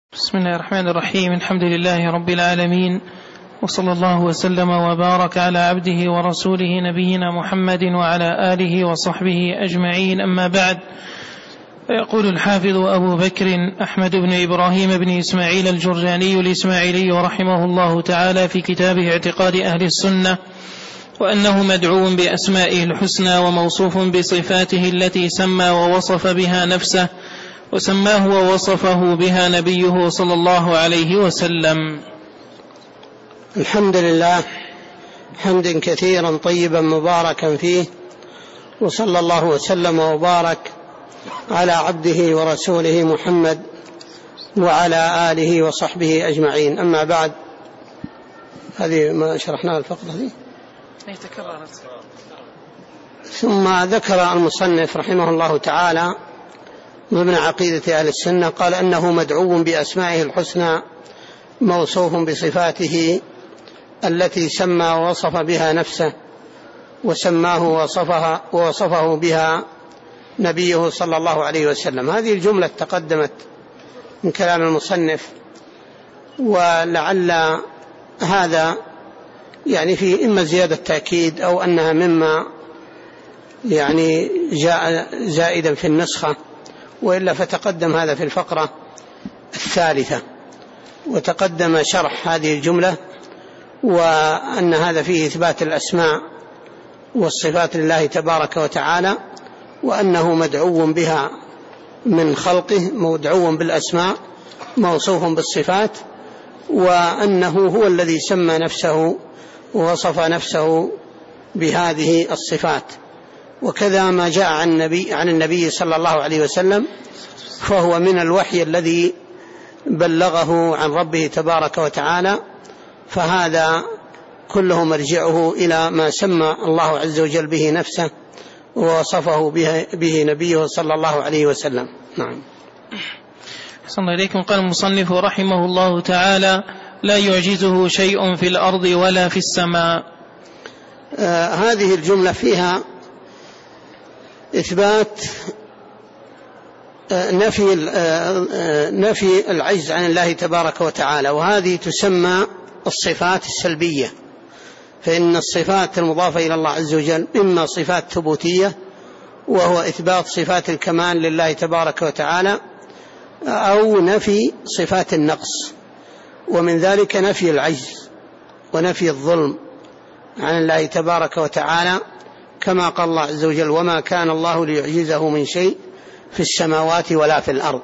بسم الله الرحمن الرحيم. الحمد لله رب العالمين، وصلى الله وسلم وبارك على عبده ورسوله نبينا محمد وعلى آله وصحبه أجمعين، أما بعد. فيقول الحافظ أبو بكر أحمد بن إبراهيم بن إسماعيل الجرجاني الإسماعيلي رحمه الله تعالى في كتابه اعتقاد أهل السنة: وأنه مدعو بأسمائه الحسنى وموصوف بصفاته التي سمى ووصف بها نفسه، وسماه ووصفه بها نبيه صلى الله عليه وسلم. الحمد لله حمدا كثيرا طيبا مباركا فيه، وصلى الله وسلم وبارك على عبده ورسوله محمد وعلى آله وصحبه أجمعين، أما بعد. هذه ما شرحناها الفقرة دي. ثم ذكر المصنف رحمه الله تعالى ضمن عقيدة أهل السنة، قال أنه مدعو بأسمائه الحسنى موصوف بصفاته التي سمى ووصف بها نفسه، وسماه ووصفه بها نبيه صلى الله عليه وسلم. هذه الجملة تقدمت من كلام المصنف، ولعل هذا يعني في إما زيادة تأكيد أو أنها مما يعني جاء زائدا في النسخة، وإلا فتقدم هذا في الفقرة الثالثة، وتقدم شرح هذه الجملة، وأن هذا فيه إثبات الأسماء والصفات لله تبارك وتعالى، وأنه مدعو بها من خلقه، مدعو بالأسماء موصوف بالصفات، وأنه هو الذي سمى نفسه ووصف نفسه بهذه الصفات. وكذا ما جاء عن النبي صلى الله عليه وسلم فهو من الوحي الذي بلغه عن ربه تبارك وتعالى، فهذا كله مرجعه إلى ما سمى الله عز وجل به نفسه ووصفه به نبيه صلى الله عليه وسلم. نعم. أحسن الله إليكم. قال المصنف رحمه الله تعالى: لا يعجزه شيء في الأرض ولا في السماء. هذه الجملة فيها إثبات نفي العجز عن الله تبارك وتعالى، وهذه تسمى الصفات السلبية. فإن الصفات المضافة إلى الله عز وجل إما صفات ثبوتية، وهو إثبات صفات الكمال لله تبارك وتعالى، أو نفي صفات النقص، ومن ذلك نفي العجز ونفي الظلم عن الله تبارك وتعالى، كما قال الله عز وجل: وما كان الله ليعجزه من شيء في السماوات ولا في الأرض.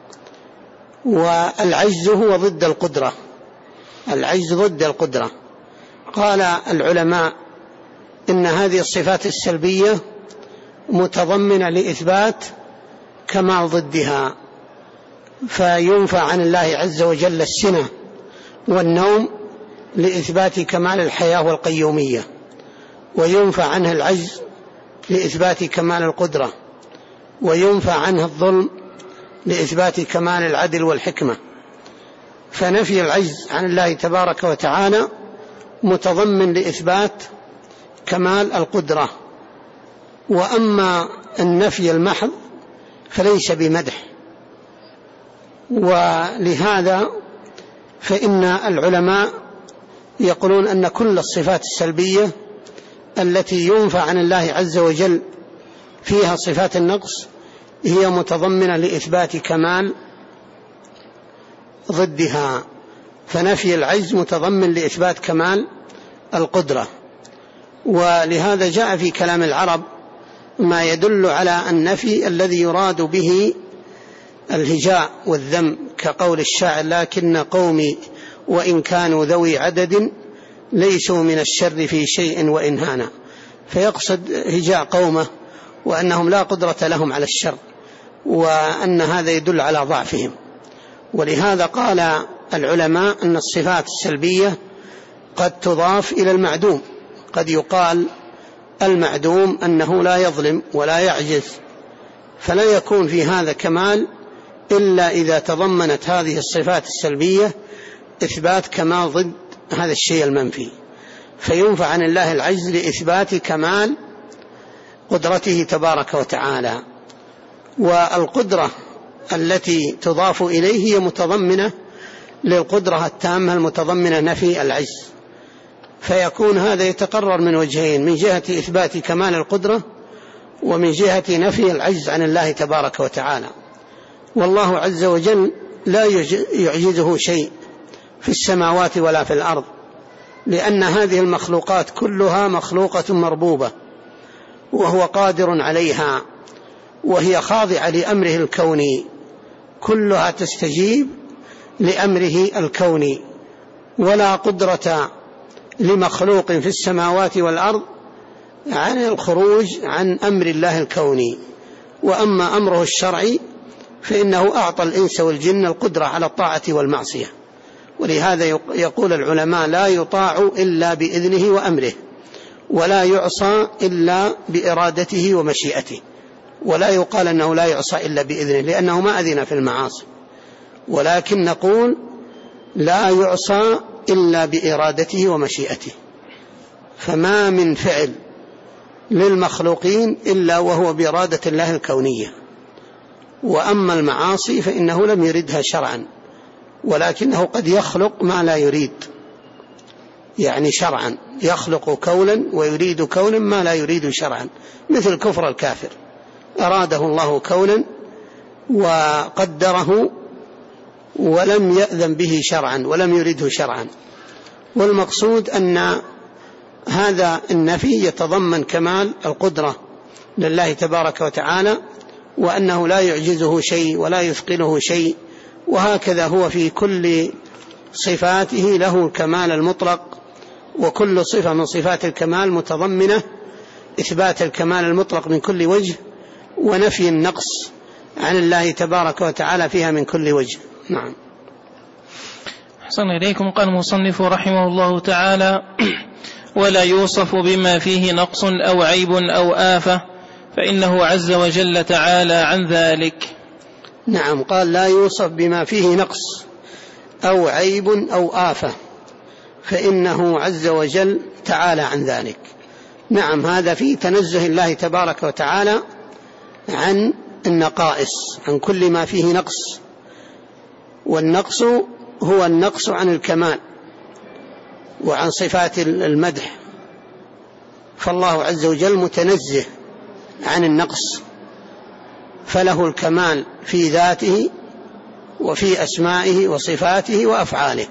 والعجز هو ضد القدرة، العجز ضد القدرة. قال العلماء إن هذه الصفات السلبية متضمنة لإثبات كمال ضدها، فينفى عن الله عز وجل السنة والنوم لإثبات كمال الحياة والقيومية، وينفى عنه العجز لإثبات كمال القدرة، وينفى عنه الظلم لإثبات كمال العدل والحكمة. فنفي العجز عن الله تبارك وتعالى متضمن لإثبات كمال القدرة. وأما النفي المحض فليس بمدح، ولهذا فإن العلماء يقولون أن كل الصفات السلبية التي ينفى عن الله عز وجل فيها صفات النقص هي متضمنة لإثبات كمال ضدها، فنفي العجز متضمن لإثبات كمال القدرة. ولهذا جاء في كلام العرب ما يدل على النفي الذي يراد به الهجاء والذم، كقول الشاعر: لكن قومي وإن كانوا ذوي عدد ليسوا من الشر في شيء وإن هانا، فيقصد هجاء قومه وأنهم لا قدرة لهم على الشر، وأن هذا يدل على ضعفهم. ولهذا قال العلماء أن الصفات السلبية قد تضاف إلى المعدوم، قد يقال المعدوم أنه لا يظلم ولا يعجز، فلا يكون في هذا كمال إلا إذا تضمنت هذه الصفات السلبية إثبات كمال ضد هذا الشيء المنفي، فينفع عن الله العجز لإثبات كمال قدرته تبارك وتعالى. والقدرة التي تضاف إليه هي متضمنة للقدرة التامة المتضمنة نفي العجز، فيكون هذا يتقرر من وجهين: من جهة إثبات كمال القدرة، ومن جهة نفي العجز عن الله تبارك وتعالى. والله عز وجل لا يعجزه شيء في السماوات ولا في الأرض، لأن هذه المخلوقات كلها مخلوقة مربوبة وهو قادر عليها، وهي خاضعة لأمره الكوني، كلها تستجيب لأمره الكوني، ولا قدرة لمخلوق في السماوات والأرض عن الخروج عن أمر الله الكوني. وأما أمره الشرعي فإنه أعطى الإنس والجن القدرة على الطاعة والمعصية، ولهذا يقول العلماء: لا يطاع إلا بإذنه وأمره، ولا يعصى إلا بإرادته ومشيئته. ولا يقال أنه لا يعصى إلا بإذنه، لأنه ما أذن في المعاصي، ولكن نقول لا يعصى إلا بإرادته ومشيئته. فما من فعل للمخلوقين إلا وهو بإرادة الله الكونية. وأما المعاصي فإنه لم يردها شرعا، ولكنه قد يخلق ما لا يريد، يعني شرعا يخلق كونا ويريد كونا ما لا يريد شرعا، مثل كفر الكافر، أراده الله كونا وقدره ولم يأذن به شرعا ولم يرده شرعا. والمقصود أن هذا النفي يتضمن كمال القدرة لله تبارك وتعالى، وأنه لا يعجزه شيء ولا يثقله شيء، وهكذا هو في كل صفاته له الكمال المطلق، وكل صفة من صفات الكمال متضمنة إثبات الكمال المطلق من كل وجه، ونفي النقص عن الله تبارك وتعالى فيها من كل وجه. نعم. أحسن إليكم. قال المصنف رحمه الله تعالى: ولا يوصف بما فيه نقص أو عيب أو آفة، فإنه عز وجل تعالى عن ذلك. نعم، قال لا يوصف بما فيه نقص أو عيب أو آفة، فإنه عز وجل تعالى عن ذلك. نعم، هذا فيه تنزه الله تبارك وتعالى عن النقائص، عن كل ما فيه نقص، والنقص هو النقص عن الكمال وعن صفات المدح، فالله عز وجل متنزه عن النقص، فله الكمال في ذاته وفي أسمائه وصفاته وأفعاله،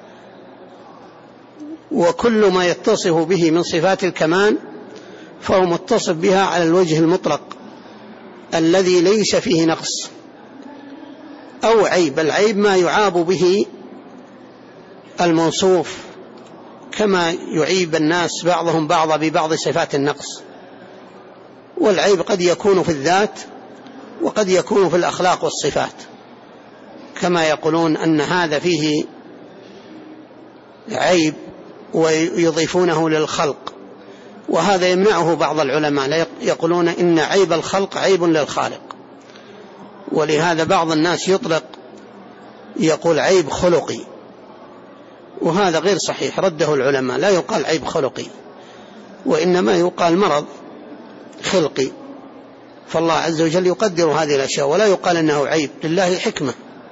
وكل ما يتصف به من صفات الكمال فهو متصف بها على الوجه المطلق الذي ليس فيه نقص أو عيب. العيب ما يعاب به الموصوف، كما يعيب الناس بعضهم بعضا ببعض صفات النقص. والعيب قد يكون في الذات وقد يكون في الأخلاق والصفات، كما يقولون أن هذا فيه عيب ويضيفونه للخلق، وهذا يمنعه بعض العلماء، يقولون إن عيب الخلق عيب للخالق. ولهذا بعض الناس يطلق يقول عيب خلقي، وهذا غير صحيح، رده العلماء. لا يقال عيب خلقي، وإنما يقال مرض خلقي، فالله عز وجل يقدر هذه الأشياء، ولا يقال أنه عيب، لله حكمة.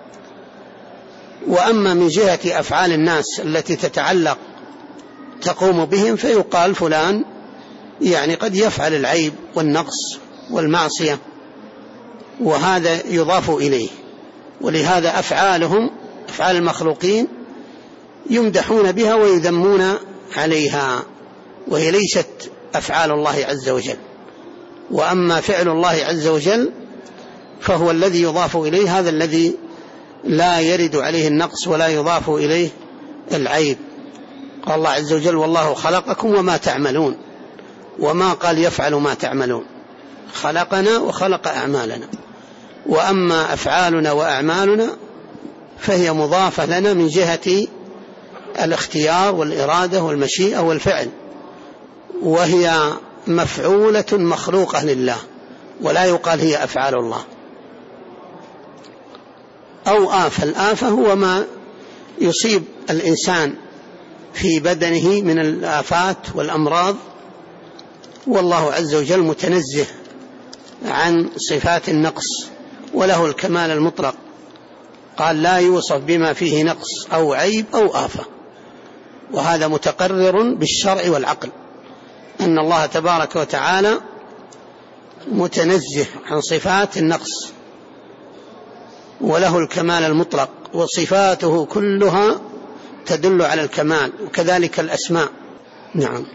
وأما من جهة أفعال الناس التي تتعلق تقوم بهم فيقال فلان يعني قد يفعل العيب والنقص والمعصية، وهذا يضاف إليه. ولهذا أفعالهم، أفعال المخلوقين، يمدحون بها ويذمون عليها، وهي ليست أفعال الله عز وجل. وأما فعل الله عز وجل فهو الذي يضاف إليه، هذا الذي لا يرد عليه النقص ولا يضاف إليه العيب. قال الله عز وجل: والله خلقكم وما تعملون، وما قال يفعل ما تعملون، خلقنا وخلق أعمالنا. وأما أفعالنا وأعمالنا فهي مضافة لنا من جهة الاختيار والإرادة والمشيئة والفعل، وهي مفعولة مخلوقة لله، ولا يقال هي أفعال الله. أو آفة، الآفة هو ما يصيب الإنسان في بدنه من الآفات والأمراض، والله عز وجل متنزه عن صفات النقص وله الكمال المطلق. قال لا يوصف بما فيه نقص أو عيب أو آفة، وهذا متقرر بالشرع والعقل أن الله تبارك وتعالى متنزه عن صفات النقص، وله الكمال المطلق، وصفاته كلها تدل على الكمال، وكذلك الأسماء. نعم.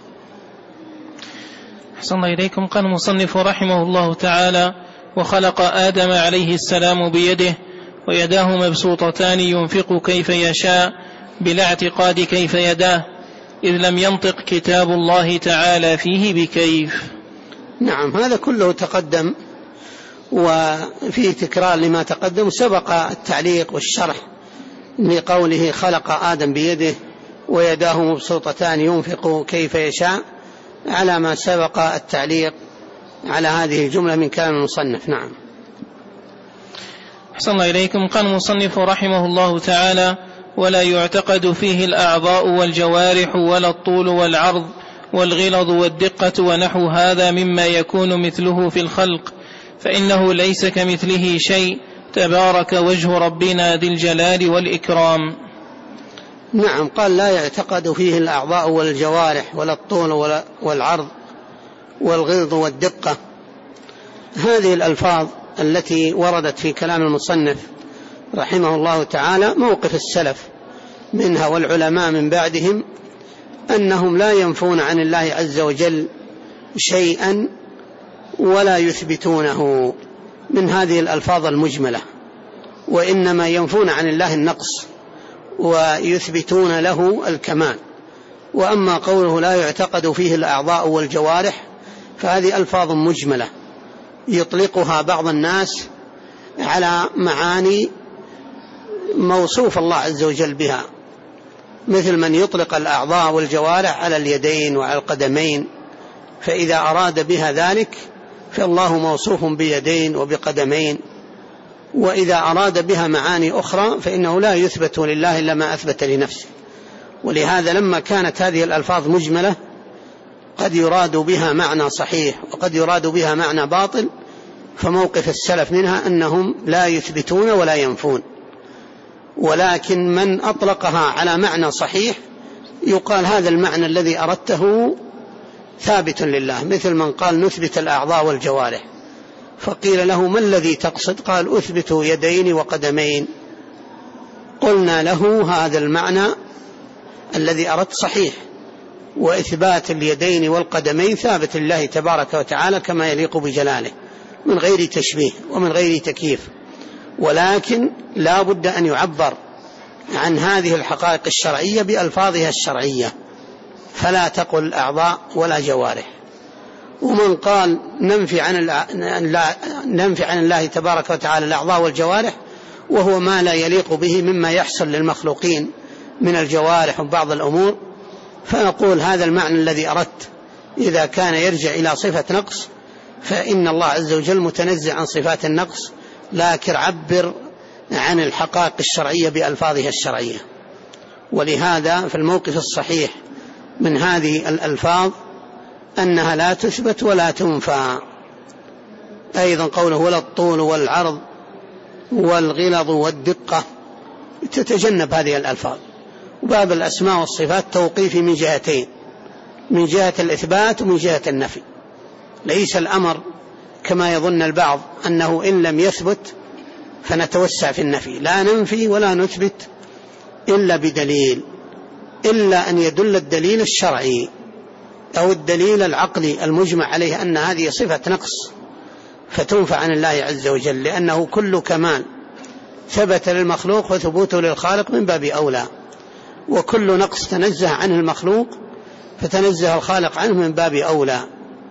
أحسن الله إليكم. قال المصنف رحمه الله تعالى: وخلق آدم عليه السلام بيده، ويداه مبسوطتان ينفق كيف يشاء بلا اعتقاد كيف يداه، إذ لم ينطق كتاب الله تعالى فيه بكيف. نعم، هذا كله تقدم وفيه تكرار لما تقدم. سبق التعليق والشرح لقوله خلق آدم بيده ويداه مبسوطتان ينفق كيف يشاء، على ما سبق التعليق على هذه الجملة من كلام المصنف. نعم. أحسن الله إليكم. قال المصنف رحمه الله تعالى: ولا يعتقد فيه الأعضاء والجوارح ولا الطول والعرض والغلظ والدقة ونحو هذا مما يكون مثله في الخلق، فإنه ليس كمثله شيء، تبارك وجه ربنا ذي الجلال والإكرام. نعم. قال لا يعتقد فيه الأعضاء والجوارح ولا الطول والعرض والغلظ والدقة. هذه الألفاظ التي وردت في كلام المصنف رحمه الله تعالى موقف السلف منها والعلماء من بعدهم، أنهم لا ينفون عن الله عز وجل شيئا ولا يثبتونه من هذه الألفاظ المجملة، وإنما ينفون عن الله النقص ويثبتون له الكمال. وأما قوله لا يعتقد فيه الأعضاء والجوارح فهذه ألفاظ مجملة يطلقها بعض الناس على معاني موصوف الله عز وجل بها، مثل من يطلق الأعضاء والجوارح على اليدين وعلى القدمين، فإذا أراد بها ذلك فالله موصوف بيدين وبقدمين، وإذا أراد بها معاني أخرى فإنه لا يثبت لله إلا ما أثبت لنفسه. ولهذا لما كانت هذه الألفاظ مجملة قد يراد بها معنى صحيح وقد يراد بها معنى باطل، فموقف السلف منها أنهم لا يثبتون ولا ينفون، ولكن من أطلقها على معنى صحيح يقال هذا المعنى الذي أردته ثابت لله، مثل من قال نثبت الأعضاء والجوارح، فقيل له ما الذي تقصد؟ قال أثبت يدين وقدمين. قلنا له هذا المعنى الذي أردت صحيح، وإثبات اليدين والقدمين ثابت لله تبارك وتعالى كما يليق بجلاله من غير تشبيه ومن غير تكييف، ولكن لا بد أن يعبر عن هذه الحقائق الشرعية بألفاظها الشرعية، فلا تقل أعضاء ولا جوارح. ومن قال ننفي عن الله تبارك وتعالى الأعضاء والجوارح وهو ما لا يليق به مما يحصل للمخلوقين من الجوارح وبعض الأمور، فنقول هذا المعنى الذي أردت إذا كان يرجع إلى صفة نقص فإن الله عز وجل متنزه عن صفات النقص، لكن عبر عن الحقائق الشرعية بألفاظها الشرعية. ولهذا في الموقف الصحيح من هذه الألفاظ أنها لا تثبت ولا تنفى. أيضا قوله ولا الطول والعرض والغلظ والدقة تتجنب هذه الألفاظ. وباب الأسماء والصفات توقيفي من جهتين، من جهة الإثبات ومن جهة النفي. ليس الأمر كما يظن البعض أنه إن لم يثبت فنتوسع في النفي، لا ننفي ولا نثبت إلا بدليل، إلا أن يدل الدليل الشرعي أو الدليل العقلي المجمع عليه أن هذه صفة نقص فتنفى عن الله عز وجل، لأنه كل كمال ثبت للمخلوق وثبوته للخالق من باب أولى، وكل نقص تنزه عنه المخلوق فتنزه الخالق عنه من باب أولى.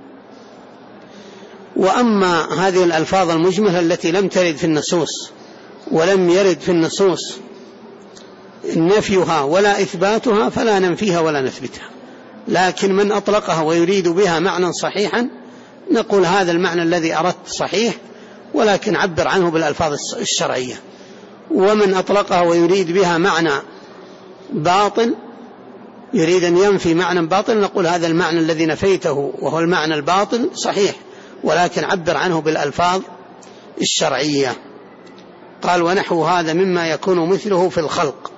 وأما هذه الألفاظ المجملة التي لم ترد في النصوص ولم يرد في النصوص نفيها ولا إثباتها فلا ننفيها ولا نثبتها، لكن من أطلقها ويريد بها معنى صحيحا نقول هذا المعنى الذي أردت صحيح ولكن عبر عنه بالألفاظ الشرعية. ومن أطلقها ويريد بها معنى باطل، يريد أن ينفي معنى باطل، نقول هذا المعنى الذي نفيته وهو المعنى الباطل صحيح ولكن عبر عنه بالألفاظ الشرعية. قال ونحو هذا مما يكون مثله في الخلق،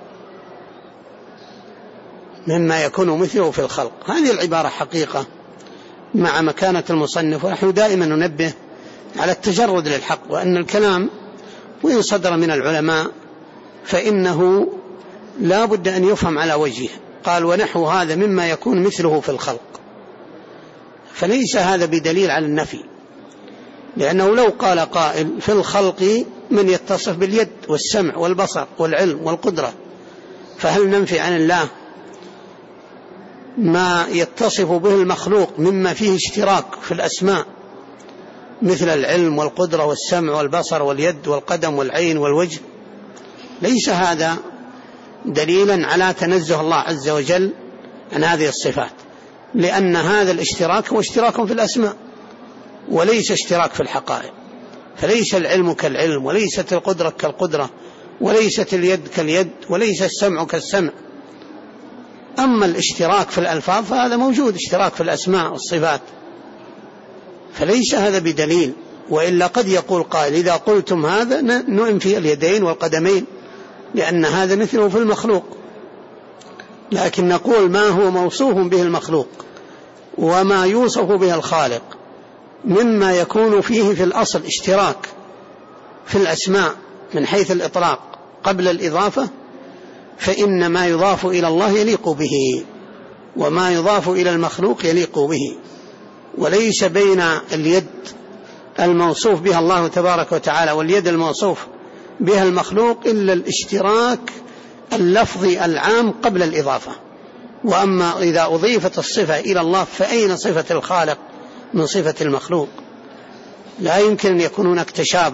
مما يكون مثله في الخلق. هذه العبارة حقيقة مع مكانة المصنف، ونحن دائما ننبه على التجرد للحق، وأن الكلام وإن صدر من العلماء فإنه لا بد أن يفهم على وجهه. قال ونحو هذا مما يكون مثله في الخلق، فليس هذا بدليل على النفي، لأنه لو قال قائل في الخلق من يتصف باليد والسمع والبصر والعلم والقدرة، فهل ننفي عن الله ما يتصف به المخلوق مما فيه اشتراك في الأسماء مثل العلم والقدرة والسمع والبصر واليد والقدم والعين والوجه؟ ليس هذا دليلا على تنزه الله عز وجل عن هذه الصفات، لأن هذا الاشتراك هو اشتراك في الأسماء وليس اشتراك في الحقائق. فليس العلم كالعلم، وليست القدرة كالقدرة، وليست اليد كاليد، وليس السمع كالسمع. أما الاشتراك في الألفاظ فهذا موجود، اشتراك في الأسماء والصفات، فليس هذا بدليل. وإلا قد يقول قائل إذا قلتم هذا ننفي اليدين والقدمين لأن هذا مثله في المخلوق، لكن نقول ما هو موصوف به المخلوق وما يوصف به الخالق مما يكون فيه في الأصل اشتراك في الأسماء من حيث الإطلاق قبل الإضافة، فإن ما يضاف إلى الله يليق به، وما يضاف إلى المخلوق يليق به. وليس بين اليد الموصوف بها الله تبارك وتعالى واليد الموصوف بها المخلوق إلا الاشتراك اللفظي العام قبل الإضافة. وأما إذا أضيفت الصفة إلى الله فأين صفة الخالق من صفة المخلوق؟ لا يمكن أن يكون هناك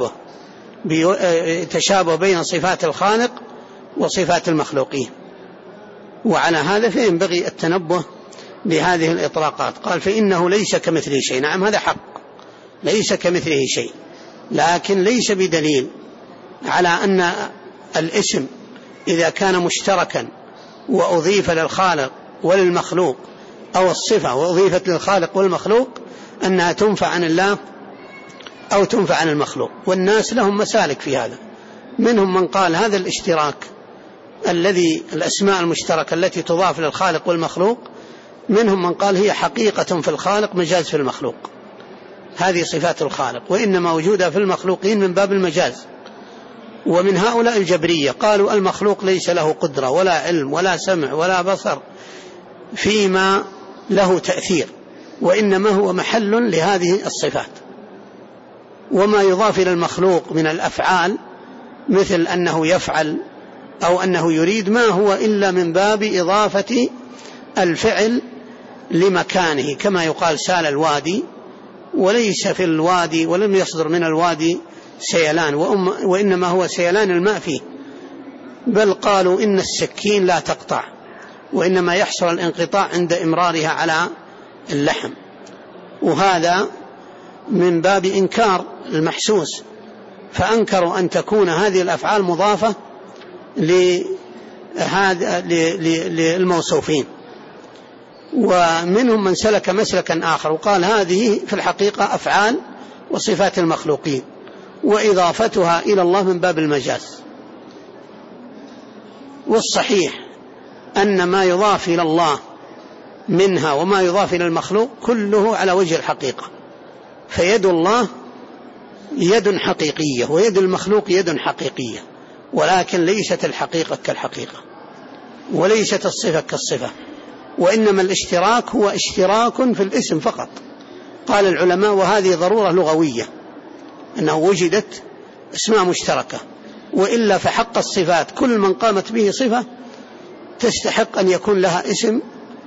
تشابه بين صفات الخالق وصفات المخلوقين. وعلى هذا فينبغي التنبه لهذه الإطلاقات. قال فإنه ليس كمثله شيء. نعم هذا حق، ليس كمثله شيء، لكن ليس بدليل على أن الاسم إذا كان مشتركا وأضيف للخالق وللمخلوق، أو الصفة وأضيفت للخالق والمخلوق، أنها تنفع عن الله أو تنفع عن المخلوق. والناس لهم مسالك في هذا، منهم من قال هذا الاشتراك الذي الأسماء المشتركة التي تضاف للخالق والمخلوق، منهم من قال هي حقيقة في الخالق مجاز في المخلوق، هذه صفات الخالق وإنما وجودها في المخلوقين من باب المجاز. ومن هؤلاء الجبرية قالوا المخلوق ليس له قدرة ولا علم ولا سمع ولا بصر فيما له تأثير، وإنما هو محل لهذه الصفات. وما يضاف إلى المخلوق من الأفعال مثل أنه يفعل أو أنه يريد ما هو إلا من باب إضافة الفعل لمكانه، كما يقال سال الوادي، وليس في الوادي ولم يصدر من الوادي سيلان، وإنما هو سيلان الماء فيه. بل قالوا إن السكين لا تقطع، وإنما يحصل الانقطاع عند إمرارها على اللحم، وهذا من باب إنكار المحسوس، فأنكروا أن تكون هذه الأفعال مضافة للموصوفين. ومنهم من سلك مسلكا آخر وقال هذه في الحقيقة أفعال وصفات المخلوقين، وإضافتها إلى الله من باب المجاز. والصحيح أن ما يضاف إلى الله منها وما يضاف إلى المخلوق كله على وجه الحقيقة، فيد الله يد حقيقية ويد المخلوق يد حقيقية، ولكن ليست الحقيقة كالحقيقة وليست الصفة كالصفة، وإنما الاشتراك هو اشتراك في الاسم فقط. قال العلماء وهذه ضرورة لغوية أنه وجدت اسماء مشتركة، وإلا فحق الصفات كل من قامت به صفة تستحق أن يكون لها اسم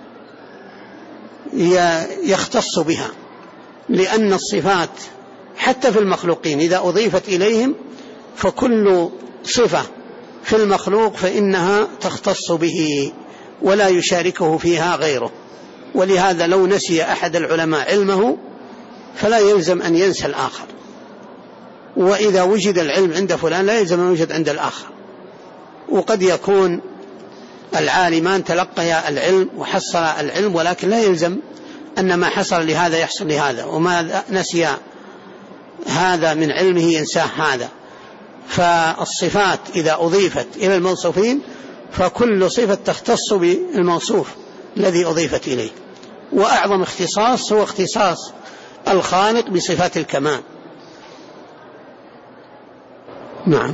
يختص بها، لأن الصفات حتى في المخلوقين إذا أضيفت إليهم فكل صفة في المخلوق فإنها تختص به ولا يشاركه فيها غيره. ولهذا لو نسي أحد العلماء علمه فلا يلزم أن ينسى الآخر، وإذا وجد العلم عند فلان لا يلزم أن يوجد عند الآخر. وقد يكون العالمان تلقيا العلم وحصل العلم، ولكن لا يلزم أن ما حصل لهذا يحصل لهذا، وما نسي هذا من علمه ينساه هذا. فالصفات إذا أضيفت إلى الموصوفين فكل صفة تختص بالموصوف الذي أضيفت إليه، وأعظم اختصاص هو اختصاص الخالق بصفات الكمال. نعم.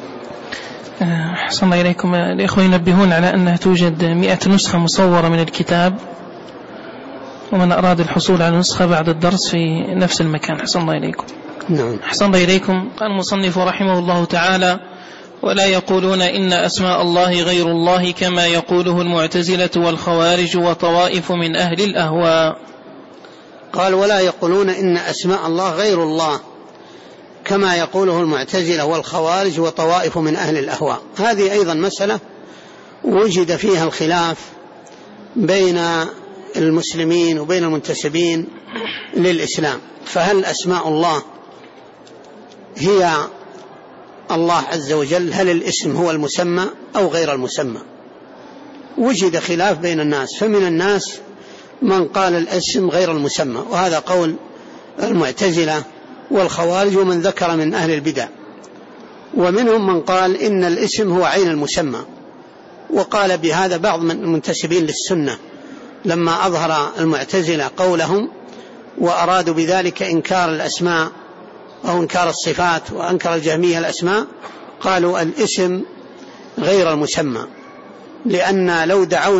أحسن الله إليكم. الإخوة ينبهون على أنها توجد 100 نسخة مصورة من الكتاب، ومن أراد الحصول على نسخة بعد الدرس في نفس المكان. أحسن الله إليكم. نعم. أحسن الله إليكم. قال المصنف رحمه الله تعالى: ولا يقولون إن أسماء الله غير الله كما يقوله المعتزلة والخوارج وطوائف من أهل الأهواء. قال: ولا يقولون إن أسماء الله غير الله كما يقوله المعتزلة والخوارج وطوائف من أهل الأهواء. هذه أيضا مسألة وجد فيها الخلاف بين المسلمين وبين المنتسبين للإسلام، فهل أسماء الله هي الله عز وجل؟ هل الاسم هو المسمى أو غير المسمى؟ وجد خلاف بين الناس، فمن الناس من قال الاسم غير المسمى، وهذا قول المعتزلة والخوارج ومن ذكر من أهل البدع، ومنهم من قال إن الاسم هو عين المسمى، وقال بهذا بعض من المنتسبين للسنة لما أظهر المعتزلة قولهم وأرادوا بذلك إنكار الأسماء أو إنكار الصفات، وأنكر الجهمية الأسماء، قالوا الاسم غير المسمى، لأن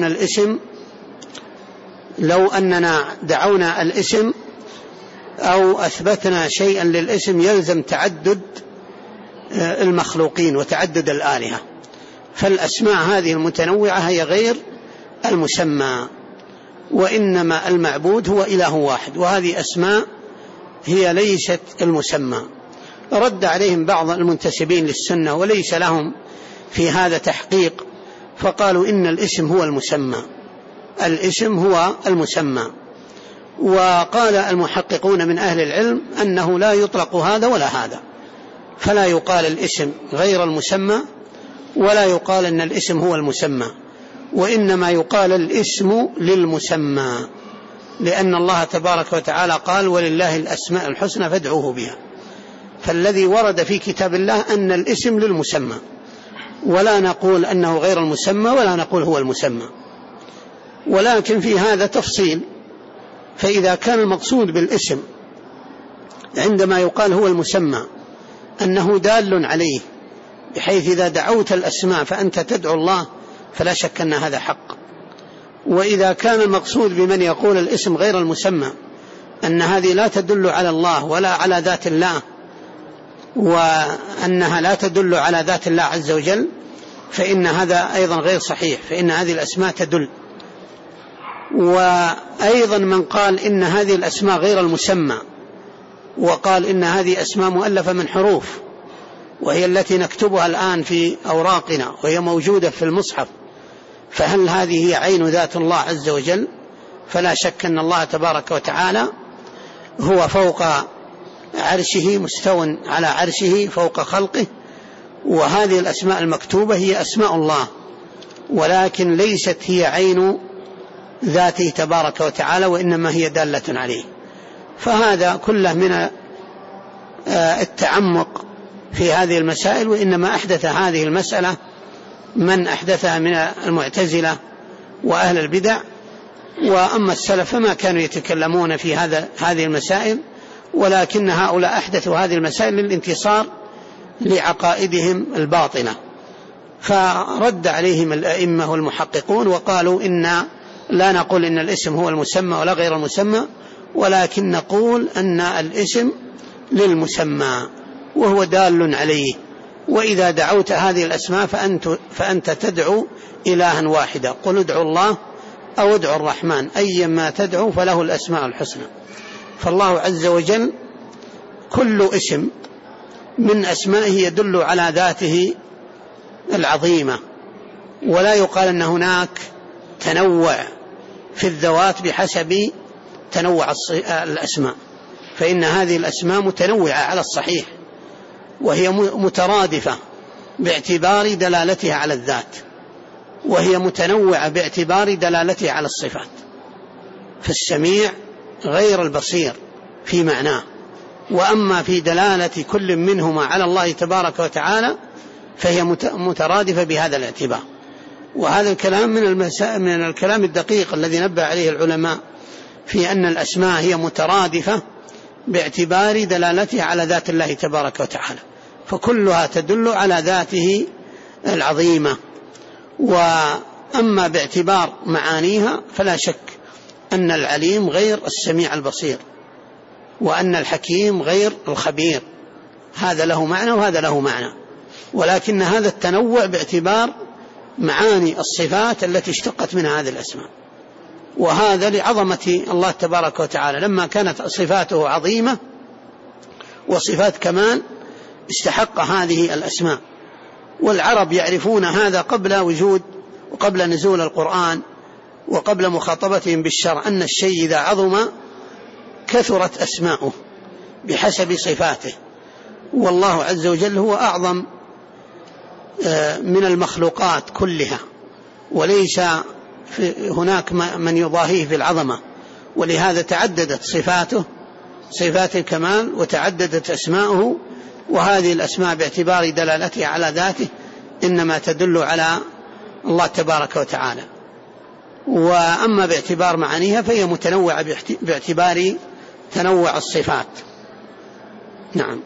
لو أننا دعونا الاسم أو أثبتنا شيئا للاسم يلزم تعدد المخلوقين وتعدد الآلهة، فالأسماء هذه المتنوعة هي غير المسمى، وإنما المعبود هو إله واحد، وهذه أسماء هي ليست المسمى. رد عليهم بعض المنتسبين للسنة وليس لهم في هذا تحقيق، فقالوا إن الاسم هو المسمى، الاسم هو المسمى. وقال المحققون من أهل العلم أنه لا يطلق هذا ولا هذا، فلا يقال الاسم غير المسمى ولا يقال أن الاسم هو المسمى، وإنما يقال الاسم للمسمى، لأن الله تبارك وتعالى قال: ولله الأسماء الحسنى فادعوه بها. فالذي ورد في كتاب الله أن الاسم للمسمى، ولا نقول أنه غير المسمى ولا نقول هو المسمى. ولكن في هذا تفصيل، فإذا كان المقصود بالاسم عندما يقال هو المسمى أنه دال عليه، بحيث إذا دعوت الأسماء فأنت تدعو الله، فلا شك أن هذا حق. وإذا كان المقصود بمن يقول الاسم غير المسمى أن هذه لا تدل على الله ولا على ذات الله، وأنها لا تدل على ذات الله عز وجل، فإن هذا أيضا غير صحيح، فإن هذه الأسماء تدل. وأيضا من قال إن هذه الأسماء غير المسمى وقال إن هذه أسماء مؤلفة من حروف، وهي التي نكتبها الآن في أوراقنا وهي موجودة في المصحف، فهل هذه هي عين ذات الله عز وجل؟ فلا شك أن الله تبارك وتعالى هو فوق عرشه، مستو على عرشه فوق خلقه، وهذه الأسماء المكتوبة هي أسماء الله، ولكن ليست هي عين ذاته تبارك وتعالى، وإنما هي دالة عليه. فهذا كله من التعمق في هذه المسائل، وإنما أحدث هذه المسألة من أحدثها من المعتزلة وأهل البدع، وأما السلف فما كانوا يتكلمون في هذه المسائل، ولكن هؤلاء أحدثوا هذه المسائل للانتصار لعقائدهم الباطنة. فرد عليهم الأئمة والمحققون وقالوا لا نقول إن الاسم هو المسمى ولا غير المسمى، ولكن نقول أن الاسم للمسمى وهو دال عليه، وإذا دعوت هذه الأسماء فأنت تدعو إلها واحدا، قل ادعوا الله أو ادعوا الرحمن أيما تدعو فله الأسماء الحسنى. فالله عز وجل كل اسم من أسمائه يدل على ذاته العظيمة، ولا يقال أن هناك تنوع في الذوات بحسب تنوع الأسماء، فإن هذه الأسماء متنوعة على الصحيح، وهي مترادفة باعتبار دلالتها على الذات، وهي متنوعة باعتبار دلالتها على الصفات. فالسميع غير البصير في معناه، وأما في دلالة كل منهما على الله تبارك وتعالى فهي مترادفة بهذا الاعتبار. وهذا الكلام من الكلام الدقيق الذي نبه عليه العلماء في أن الأسماء هي مترادفة باعتبار دلالتها على ذات الله تبارك وتعالى، فكلها تدل على ذاته العظيمة. وأما باعتبار معانيها فلا شك أن العليم غير السميع البصير، وأن الحكيم غير الخبير، هذا له معنى وهذا له معنى، ولكن هذا التنوع باعتبار معاني الصفات التي اشتقت منها هذه الأسماء. وهذا لعظمة الله تبارك وتعالى، لما كانت صفاته عظيمة وصفات كمال استحق هذه الأسماء. والعرب يعرفون هذا قبل وجود وقبل نزول القرآن وقبل مخاطبتهم بالشرع، أن الشيء إذا عظم كثرت أسماؤه بحسب صفاته. والله عز وجل هو أعظم من المخلوقات كلها، وليس هناك من يضاهيه في العظمة، ولهذا تعددت صفاته صفات الكمال وتعددت أسماؤه. وهذه الأسماء باعتبار دلالتها على ذاته إنما تدل على الله تبارك وتعالى. وأما باعتبار معانيها فهي متنوعة باعتبار تنوع الصفات. نعم.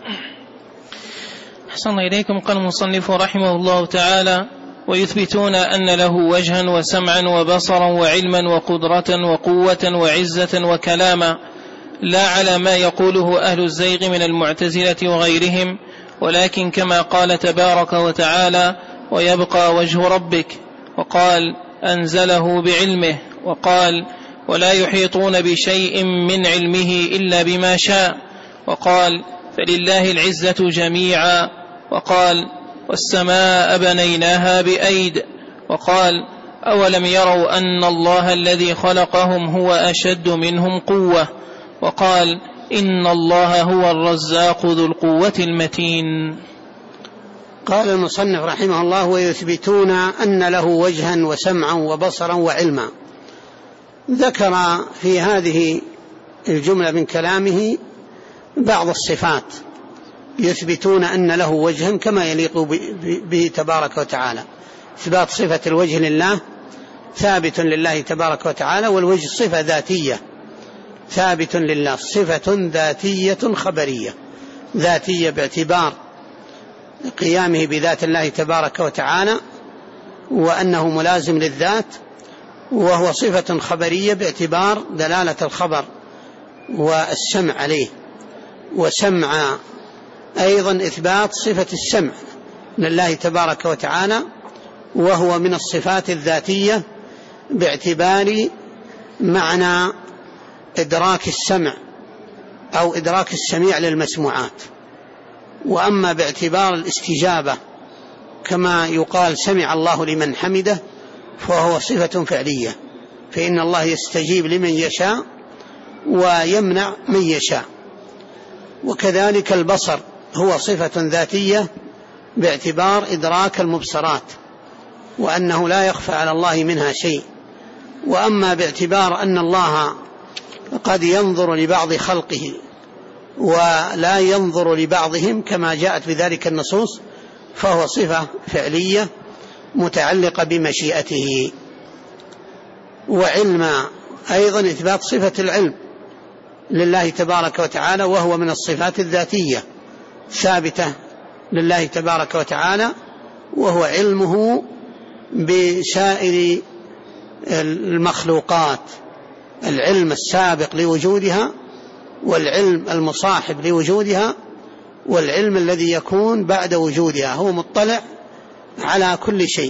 أحسن إليكم. قال المصنف رحمه الله تعالى: ويثبتون أن له وجها وسمعا وبصرا وعلما وقدرة وقوة وعزة وكلاما، لا على ما يقوله أهل الزيغ من المعتزلة وغيرهم، ولكن كما قال تبارك وتعالى: ويبقى وجه ربك، وقال: أنزله بعلمه، وقال: ولا يحيطون بشيء من علمه إلا بما شاء، وقال: فلله العزة جميعا، وقال: والسماء بنيناها بأيد، وقال: أولم يروا أن الله الذي خلقهم هو أشد منهم قوة، وقال: إن الله هو الرزاق ذو القوة المتين. قال المصنف رحمه الله: ويثبتون أن له وجها وسمعا وبصرا وعلما. ذكر في هذه الجملة من كلامه بعض الصفات، يثبتون أن له وجها كما يليق به تبارك وتعالى. إثبات صفة الوجه لله ثابت لله تبارك وتعالى، والوجه صفة ذاتية ثابت لله، صفة ذاتية خبرية، ذاتية باعتبار قيامه بذات الله تبارك وتعالى وأنه ملازم للذات، وهو صفة خبرية باعتبار دلالة الخبر والسمع عليه. وسمع أيضا إثبات صفة السمع لله تبارك وتعالى، وهو من الصفات الذاتية باعتبار معنى إدراك السمع أو إدراك السميع للمسموعات. وأما باعتبار الاستجابة كما يقال سمع الله لمن حمده، فهو صفة فعلية، فإن الله يستجيب لمن يشاء ويمنع من يشاء. وكذلك البصر هو صفة ذاتية باعتبار إدراك المبصرات، وأنه لا يخفى على الله منها شيء. وأما باعتبار أن الله قد ينظر لبعض خلقه ولا ينظر لبعضهم كما جاءت بذلك النصوص، فهو صفة فعلية متعلقة بمشيئته. وعلم أيضا إثبات صفة العلم لله تبارك وتعالى، وهو من الصفات الذاتية ثابتة لله تبارك وتعالى، وهو علمه بسائر المخلوقات، العلم السابق لوجودها والعلم المصاحب لوجودها والعلم الذي يكون بعد وجودها، هو مطلع على كل شيء.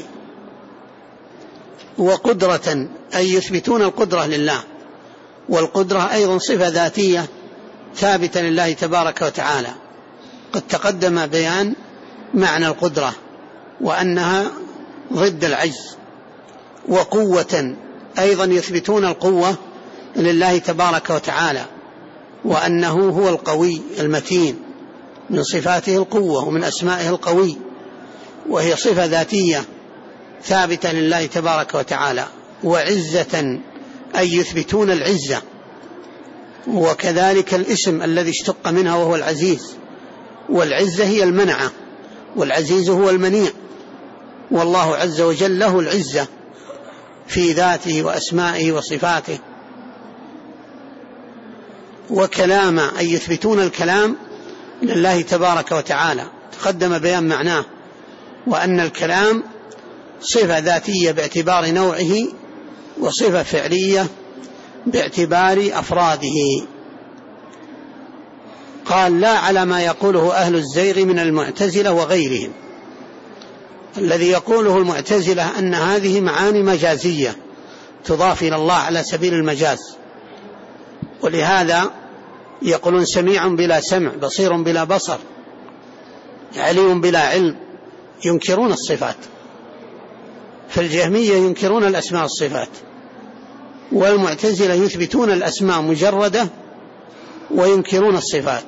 وقدرة أي يثبتون القدرة لله، والقدرة أيضا صفة ذاتية ثابتة لله تبارك وتعالى، قد تقدم بيان معنى القدرة وأنها ضد العجز. وقوة أيضا يثبتون القوة لله تبارك وتعالى، وأنه هو القوي المتين، من صفاته القوة ومن أسمائه القوي، وهي صفة ذاتية ثابتة لله تبارك وتعالى. وعزة أي يثبتون العزة وكذلك الاسم الذي اشتق منها وهو العزيز، والعزة هي المنعة، والعزيز هو المنيع، والله عز وجل له العزة في ذاته وأسمائه وصفاته. وكلام أي يثبتون الكلام لله تبارك وتعالى، تقدم بيان معناه، وأن الكلام صفة ذاتية باعتبار نوعه، وصفة فعلية باعتبار أفراده. قال لا على ما يقوله أهل الزيغ من المعتزلة وغيرهم. الذي يقوله المعتزلة أن هذه معاني مجازية تضاف إلى الله على سبيل المجاز، ولهذا يقولون سميع بلا سمع، بصير بلا بصر، عليم بلا علم، ينكرون الصفات. فالجهمية ينكرون الأسماء والصفات، والمعتزلة يثبتون الأسماء مجردة وينكرون الصفات،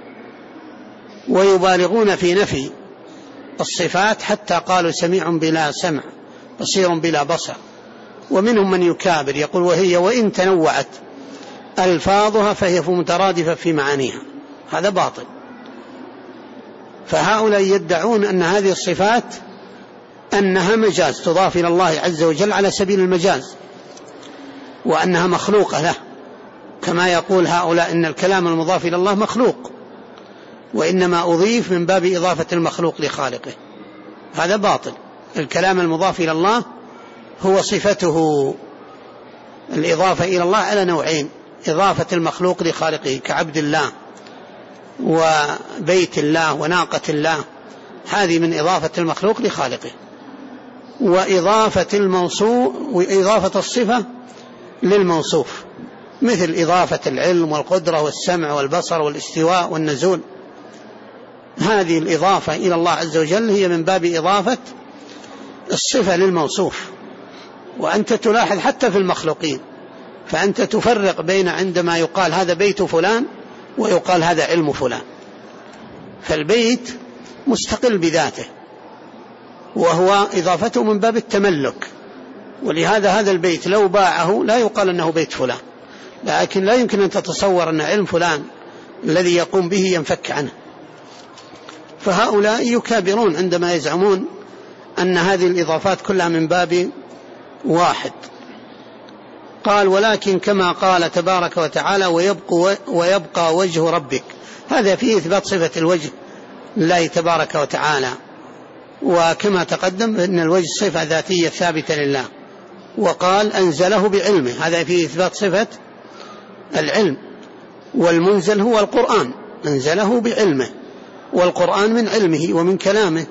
ويبالغون في نفي الصفات حتى قالوا سميع بلا سمع، بصير بلا بصر. ومنهم من يكابر يقول وهي وإن تنوعت ألفاظها فهي مترادفة في معانيها، هذا باطل. فهؤلاء يدعون أن هذه الصفات أنها مجاز تضاف إلى الله عز وجل على سبيل المجاز، وأنها مخلوقة له، كما يقول هؤلاء إن الكلام المضاف إلى الله مخلوق، وإنما أضيف من باب إضافة المخلوق لخالقه. هذا باطل. الكلام المضاف إلى الله هو صفته. الإضافة إلى الله على نوعين: إضافة المخلوق لخالقه كعبد الله وبيت الله وناقة الله، هذه من إضافة المخلوق لخالقه، وإضافة الصفة للموصوف، مثل إضافة العلم والقدرة والسمع والبصر والاستواء والنزول. هذه الإضافة إلى الله عز وجل هي من باب إضافة الصفة للموصوف. وأنت تلاحظ حتى في المخلوقين، فأنت تفرق بين عندما يقال هذا بيت فلان ويقال هذا علم فلان. فالبيت مستقل بذاته، وهو إضافته من باب التملك، ولهذا هذا البيت لو باعه لا يقال أنه بيت فلان، لكن لا يمكن أن تتصور أن علم فلان الذي يقوم به ينفك عنه. فهؤلاء يكابرون عندما يزعمون أن هذه الإضافات كلها من باب واحد. قال ولكن كما قال تبارك وتعالى ويبقى وجه ربك، هذا فيه إثبات صفة الوجه لله تبارك وتعالى، وكما تقدم أن الوجه صفة ذاتية ثابتة لله. وقال أنزله بعلمه، هذا فيه إثبات صفة العلم. والمنزل هو القرآن، أنزله بعلمه، والقرآن من علمه ومن كلامه،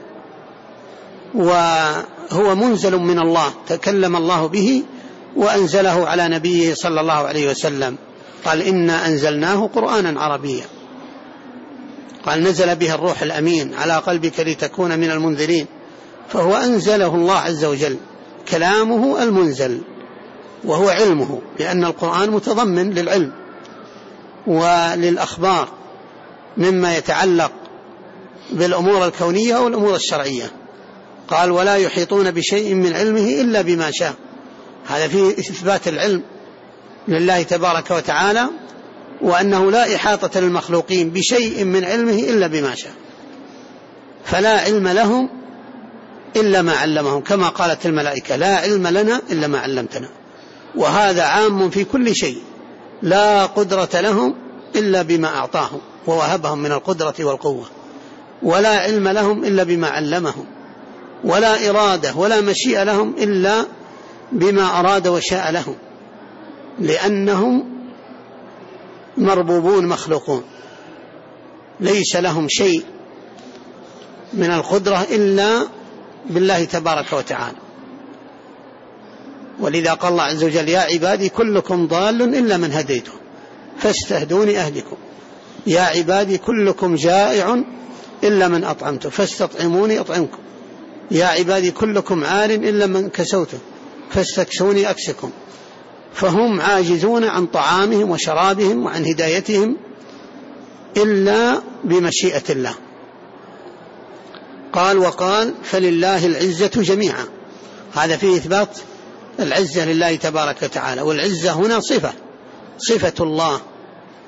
وهو منزل من الله، تكلم الله به وأنزله على نبيه صلى الله عليه وسلم. قال إنا أنزلناه قرآنا عربيا، قال نزل به الروح الأمين على قلبك لتكون من المنذرين. فهو أنزله الله عز وجل، كلامه المنزل وهو علمه، لأن القرآن متضمن للعلم وللأخبار مما يتعلق بالأمور الكونية والأمور الشرعية. قال ولا يحيطون بشيء من علمه إلا بما شاء، هذا فيه إثبات العلم لله تبارك وتعالى، وأنه لا إحاطة للمخلوقين بشيء من علمه إلا بما شاء، فلا علم لهم إلا ما علمهم، كما قالت الملائكة لا علم لنا إلا ما علمتنا. وهذا عام في كل شيء، لا قدرة لهم إلا بما أعطاهم ووهبهم من القدرة والقوة، ولا علم لهم إلا بما علمهم، ولا إرادة ولا مشيئة لهم إلا بما أراد وشاء لهم، لأنهم مربوبون مخلوقون، ليس لهم شيء من القدرة إلا بالله تبارك وتعالى. ولذا قال الله عز وجل يا عبادي كلكم ضال إلا من هديته فاستهدوني أهدكم، يا عبادي كلكم جائع إلا من أطعمته فاستطعموني أطعمكم، يا عبادي كلكم عار إلا من كسوته فاستكسوني أكسكم. فهم عاجزون عن طعامهم وشرابهم وعن هدايتهم إلا بمشيئة الله. قال وقال فلله العزة جميعا، هذا فيه إثبات العزة لله تبارك وتعالى. والعزة هنا صفة الله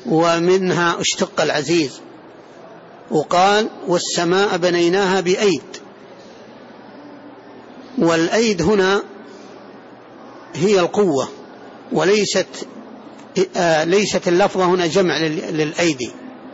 ومنها اشتق العزيز. وقال والسماء بنيناها بأيد، والأيد هنا هي القوة، ليست اللفظة هنا جمع للأيدي.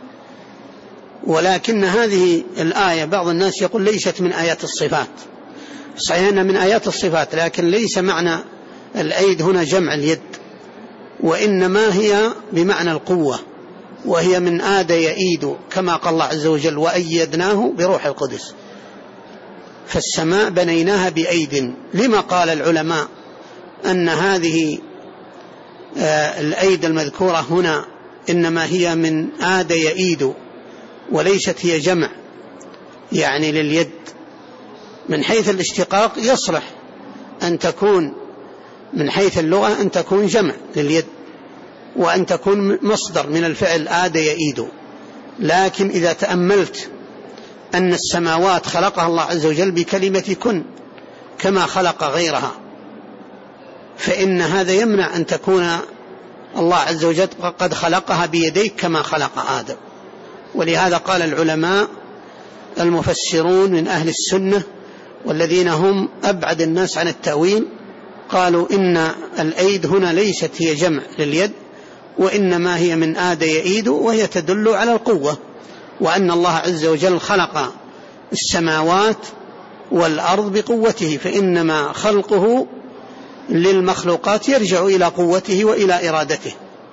ولكن هذه الآية بعض الناس يقول ليست من آيات الصفات، صحيح أنها من آيات الصفات، لكن ليس معنى الأيد هنا جمع اليد، وإنما هي بمعنى القوة، وهي من آد يئيد، كما قال الله عز وجل وأيدناه بروح القدس. فالسماء بنيناها بأيد. لما قال العلماء أن هذه الأيد المذكورة هنا إنما هي من آد يئيد وليست هي جمع يعني لليد؟ من حيث الاشتقاق يصلح أن تكون من حيث اللغة أن تكون جمع لليد، وأن تكون مصدر من الفعل آد يئيد. لكن إذا تأملت أن السماوات خلقها الله عز وجل بكلمة كن كما خلق غيرها، فإن هذا يمنع أن تكون الله عز وجل قد خلقها بيديك كما خلق آدم. ولهذا قال العلماء المفسرون من أهل السنة والذين هم أبعد الناس عن التأويل، قالوا إن الأيد هنا ليست هي جمع لليد، وإنما هي من آد يئيد، وهي تدل على القوة، وأن الله عز وجل خلق السماوات والأرض بقوته، فإنما خلقه للمخلوقات يرجع إلى قوته وإلى إرادته.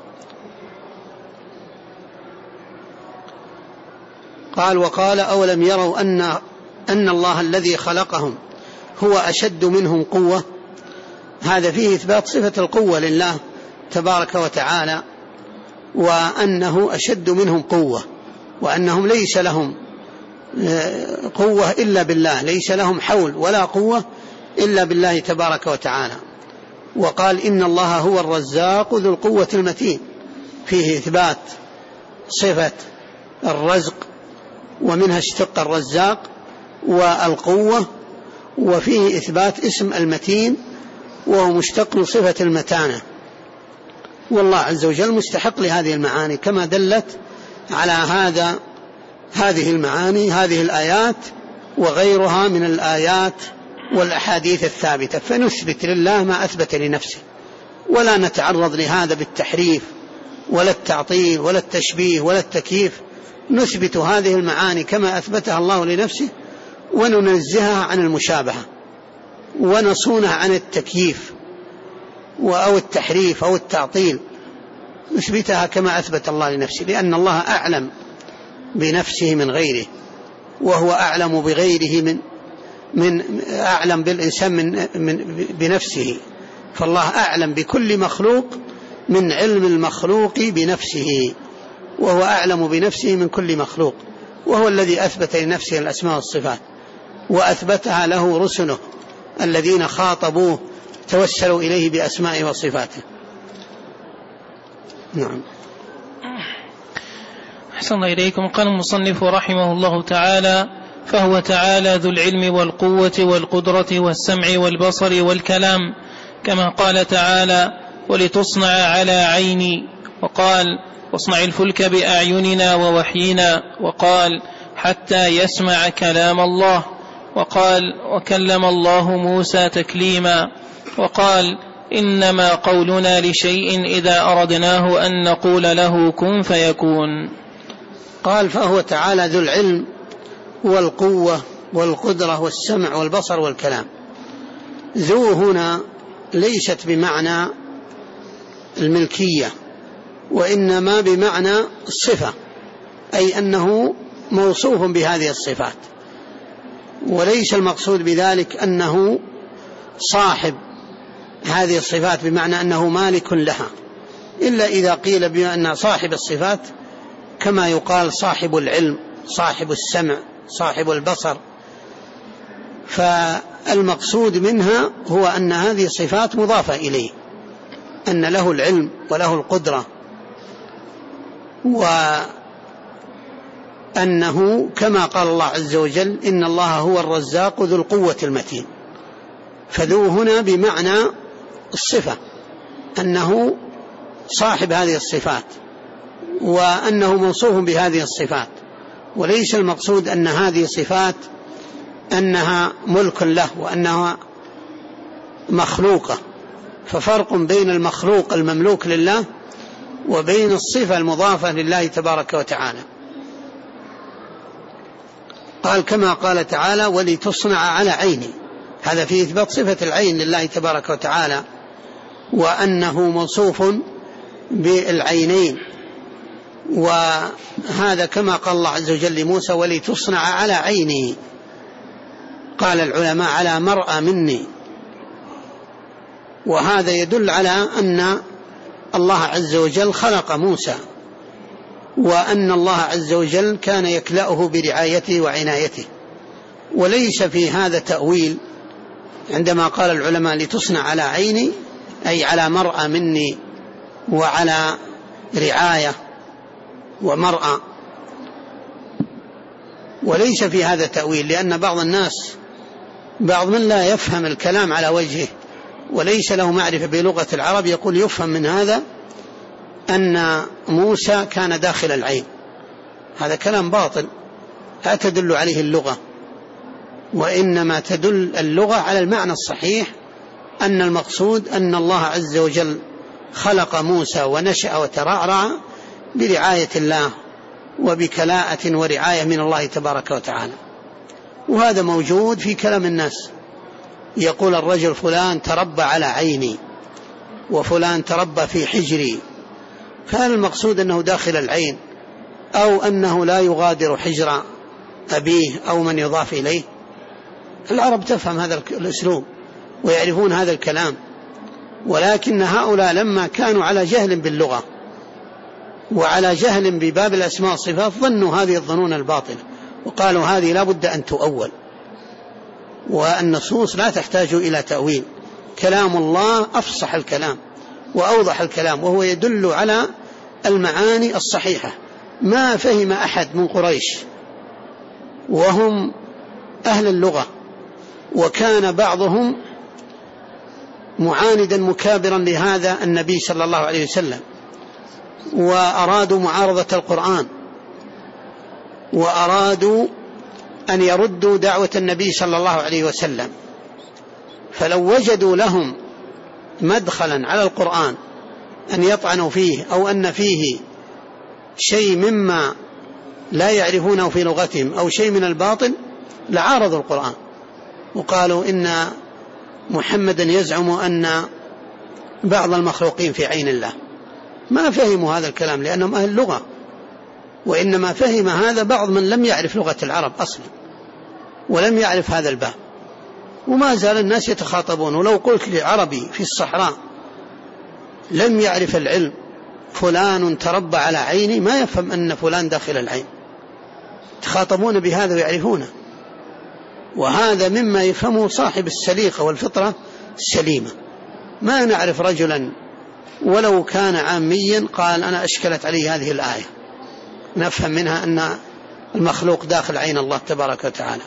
قال وقال أولم يروا أن الله الذي خلقهم هو أشد منهم قوة. هذا فيه إثبات صفة القوة لله تبارك وتعالى، وأنه أشد منهم قوة، وأنهم ليس لهم قوة إلا بالله، ليس لهم حول ولا قوة إلا بالله تبارك وتعالى. وقال إن الله هو الرزاق ذو القوة المتين، فيه إثبات صفة الرزق، ومنها اشتق الرزاق والقوة، وفيه إثبات اسم المتين وهو مشتق صفة المتانة. والله عز وجل مستحق لهذه المعاني كما دلت على هذه المعاني هذه الآيات وغيرها من الآيات والأحاديث الثابتة. فنثبت لله ما أثبت لنفسه، ولا نتعرض لهذا بالتحريف ولا التعطيل ولا التشبيه ولا التكييف. نثبت هذه المعاني كما أثبتها الله لنفسه، وننزهها عن المشابهة، ونصونها عن التكييف أو التحريف أو التعطيل. نثبتها كما أثبت الله لنفسه، لأن الله أعلم بنفسه من غيره، وهو أعلم بغيره من أعلم بالإنسان بنفسه. فالله أعلم بكل مخلوق من علم المخلوق بنفسه، وهو أعلم بنفسه من كل مخلوق، وهو الذي أثبت لنفسه الأسماء والصفات، وأثبتها له رسله الذين خاطبوه توسلوا إليه بأسمائه وصفاته. نعم. أحسن الله إليكم. قال المصنف رحمه الله تعالى: فهو تعالى ذو العلم والقوة والقدرة والسمع والبصر والكلام، كما قال تعالى: ولتصنع على عيني، وقال: واصنع الفلك بأعيننا ووحينا، وقال: حتى يسمع كلام الله، وقال: وكلم الله موسى تكليما، وقال: إنما قولنا لشيء إذا أردناه أن نقول له كن فيكون. قال فهو تعالى ذو العلم والقوة والقدرة والسمع والبصر والكلام. ذو هنا ليست بمعنى الملكية، وإنما بمعنى الصفة، أي أنه موصوف بهذه الصفات، وليس المقصود بذلك أنه صاحب هذه الصفات بمعنى أنه مالك لها، إلا إذا قيل بأن صاحب الصفات كما يقال صاحب العلم، صاحب السمع، صاحب البصر. فالمقصود منها هو أن هذه صفات مضافة إليه، أن له العلم وله القدرة، وأنه كما قال الله عز وجل: إن الله هو الرزاق ذو القوة المتين. فذو هنا بمعنى الصفة، أنه صاحب هذه الصفات، وأنه موصوف بهذه الصفات، وليس المقصود أن هذه صفات أنها ملك له وأنها مخلوقة. ففرق بين المخلوق المملوك لله وبين الصفة المضافة لله تبارك وتعالى. قال كما قال تعالى ولتصنع على عيني، هذا فيه إثبات صفة العين لله تبارك وتعالى، وأنه موصوف بالعينين. وهذا كما قال الله عز وجل لموسى ولتصنع على عيني، قال العلماء على مرأى مني. وهذا يدل على أن الله عز وجل خلق موسى، وأن الله عز وجل كان يكلأه برعايته وعنايته. وليس في هذا تأويل عندما قال العلماء لتصنع على عيني، أي على مرأى مني وعلى رعاية ومرأى، وليس في هذا تأويل، لأن بعض الناس بعض من لا يفهم الكلام على وجهه وليس له معرفة بلغة العرب يقول يفهم من هذا أن موسى كان داخل العين. هذا كلام باطل لا تدل عليه اللغة، وإنما تدل اللغة على المعنى الصحيح، أن المقصود أن الله عز وجل خلق موسى ونشأ وترعرع برعاية الله وبكلاءة ورعاية من الله تبارك وتعالى. وهذا موجود في كلام الناس، يقول الرجل فلان تربى على عيني وفلان تربى في حجري، كان المقصود أنه داخل العين أو أنه لا يغادر حجر أبيه أو من يضاف إليه. العرب تفهم هذا الأسلوب ويعرفون هذا الكلام، ولكن هؤلاء لما كانوا على جهل باللغة وعلى جهل بباب الأسماء والصفات ظنوا هذه الظنون الباطلة، وقالوا هذه لا بد أن تؤول، والنصوص لا تحتاج إلى تأويل. كلام الله أفصح الكلام وأوضح الكلام، وهو يدل على المعاني الصحيحة. ما فهم أحد من قريش وهم أهل اللغة، وكان بعضهم معاندا مكابرا لهذا النبي صلى الله عليه وسلم، وأرادوا معارضة القرآن، وأرادوا أن يردوا دعوة النبي صلى الله عليه وسلم. فلو وجدوا لهم مدخلا على القرآن أن يطعنوا فيه أو أن فيه شيء مما لا يعرفونه في لغتهم أو شيء من الباطل لعارضوا القرآن، وقالوا إن محمدا يزعم أن بعض المخلوقين في عين الله. ما فهموا هذا الكلام لأنهم أهل اللغة، وإنما فهم هذا بعض من لم يعرف لغة العرب أصلا ولم يعرف هذا الباب، وما زال الناس يتخاطبون. ولو قلت لعربي في الصحراء لم يعرف العلم فلان تربى على عيني، ما يفهم أن فلان داخل العين. تخاطبون بهذا ويعرفونه، وهذا مما يفهمه صاحب السليقة والفطرة السليمة. ما نعرف رجلا ولو كان عاميا قال أنا أشكلت علي هذه الآية، نفهم منها أن المخلوق داخل عين الله تبارك وتعالى.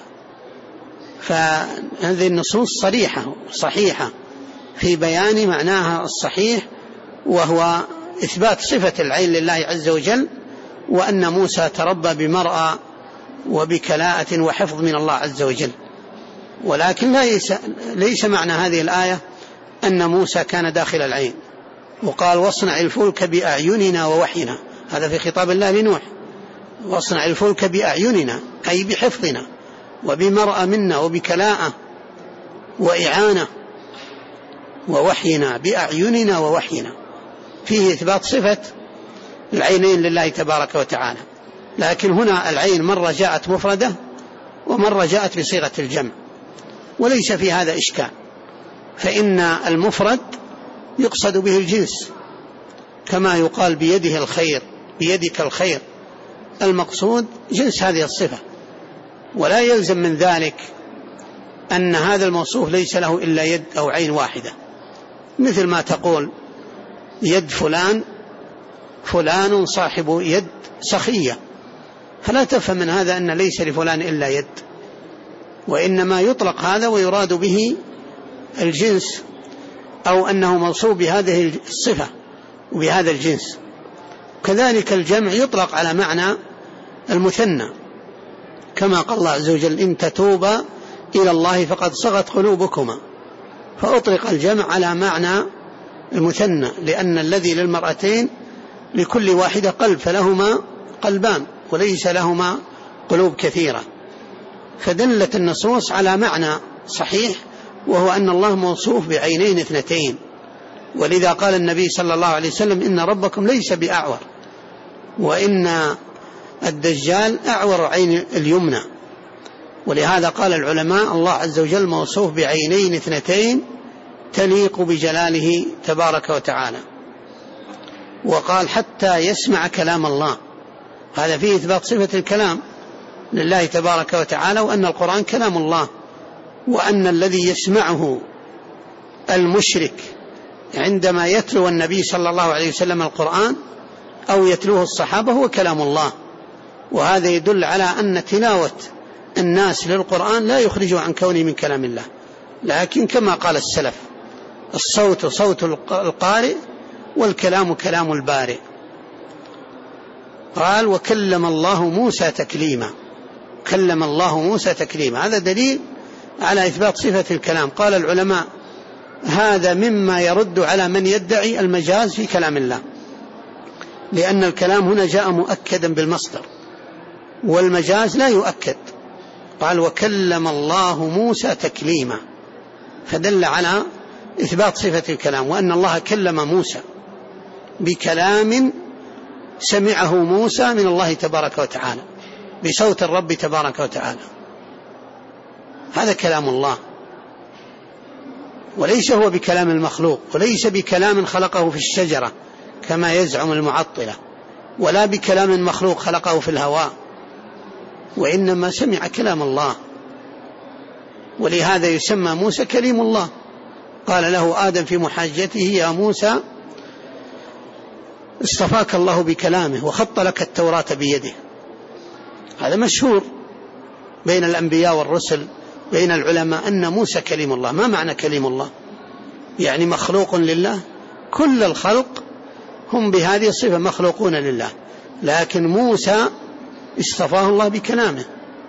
فهذه النصوص صريحة صحيحة في بيان معناها الصحيح، وهو إثبات صفة العين لله عز وجل، وأن موسى تربى بمرأة وبكلاءة وحفظ من الله عز وجل. ولكن ليس معنى هذه الآية أن موسى كان داخل العين. وقال واصنع الفلك بأعيننا ووحينا، هذا في خطاب الله لنوح. واصنع الفلك بأعيننا أي بحفظنا وبمرأة منا وبكلاءة وإعانة، ووحينا بأعيننا ووحينا، فيه إثبات صفة العينين لله تبارك وتعالى. لكن هنا العين مرة جاءت مفردة ومرة جاءت بصيغة الجمع، وليس في هذا إشكال، فإن المفرد يقصد به الجنس، كما يقال بيده الخير بيدك الخير، المقصود جنس هذه الصفة. ولا يلزم من ذلك أن هذا الموصوف ليس له إلا يد أو عين واحدة، مثل ما تقول يد فلان صاحب يد سخية، فلا تفهم من هذا أن ليس لفلان إلا يد، وإنما يطلق هذا ويراد به الجنس، أو أنه موصوف بهذه الصفة وبهذا الجنس. كذلك الجمع يطلق على معنى المثنى، كما قال الله عز وجل إن تتوبا إلى الله فقد صغت قلوبكما، فأطلق الجمع على معنى المثنى، لأن الذي للمرأتين لكل واحدة قلب، فلهما قلبان وليس لهما قلوب كثيرة، فدلت النصوص على معنى صحيح، وهو أن الله موصوف بعينين اثنتين. ولذا قال النبي صلى الله عليه وسلم إن ربكم ليس بأعور، وإن الدجال أعور عين اليمنى. ولهذا قال العلماء الله عز وجل موصوف بعينين اثنتين تليق بجلاله تبارك وتعالى. وقال حتى يسمع كلام الله، هذا فيه إثبات صفة الكلام لله تبارك وتعالى، وأن القرآن كلام الله، وأن الذي يسمعه المشرك عندما يتلو النبي صلى الله عليه وسلم القرآن أو يتلوه الصحابة هو كلام الله. وهذا يدل على أن تلاوة الناس للقرآن لا يخرج عن كونه من كلام الله، لكن كما قال السلف الصوت صوت القارئ والكلام كلام البارئ. قال وكلم الله موسى تكليما، كلم الله موسى تكليما، هذا دليل على إثبات صفة الكلام. قال العلماء هذا مما يرد على من يدعي المجاز في كلام الله، لأن الكلام هنا جاء مؤكدا بالمصدر، والمجاز لا يؤكد. قال وكلم الله موسى تكليما، فدل على إثبات صفة الكلام، وأن الله كلم موسى بكلام سمعه موسى من الله تبارك وتعالى بصوت الرب تبارك وتعالى، هذا كلام الله، وليس هو بكلام المخلوق، وليس بكلام خلقه في الشجرة كما يزعم المعطلة، ولا بكلام مخلوق خلقه في الهواء، وإنما سمع كلام الله. ولهذا يسمى موسى كليم الله. قال له آدم في محاجته يا موسى اصطفاك الله بكلامه وخط لك التوراة بيده. هذا مشهور بين الأنبياء والرسل بين العلماء أن موسى كليم الله. ما معنى كليم الله؟ يعني مخلوق لله، كل الخلق هم بهذه الصفة مخلوقون لله، لكن موسى اصطفاه الله بكلامه.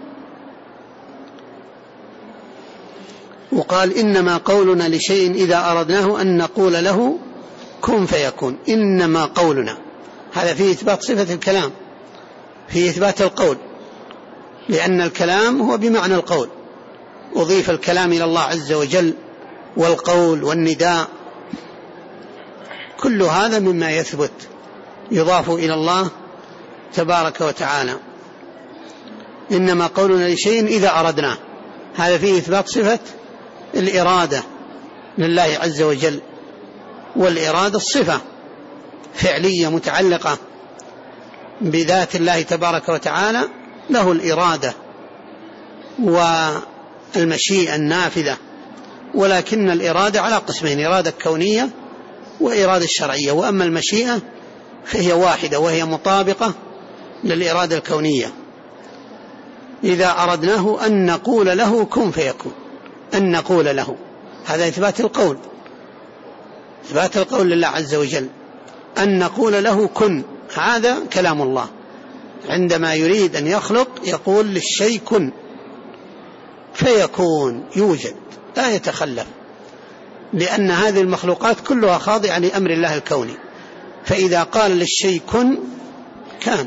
وقال إنما قولنا لشيء إذا أردناه أن نقول له كن فيكون. إنما قولنا، هذا فيه إثبات صفة الكلام، فيه إثبات القول، لأن الكلام هو بمعنى القول، أضيف الكلام إلى الله عز وجل، والقول والنداء كل هذا مما يثبت يضاف إلى الله تبارك وتعالى. إنما قولنا لشيء إذا أردناه، هذا فيه إثبات صفة الإرادة لله عز وجل، والإرادة الصفة فعلية متعلقة بذات الله تبارك وتعالى، له الإرادة والمشيئة النافذة، ولكن الإرادة على قسمين: إرادة كونية وإرادة شرعية. وأما المشيئة فهي واحدة وهي مطابقة للإرادة الكونية. إذا أردناه أن نقول له كن فيكون، أن نقول له، هذا إثبات القول، إثبات القول لله عز وجل، أن نقول له كن، هذا كلام الله. عندما يريد أن يخلق يقول للشيء كن فيكون، يوجد لا يتخلف، لأن هذه المخلوقات كلها خاضعة لأمر الله الكوني، فإذا قال للشيء كن كان،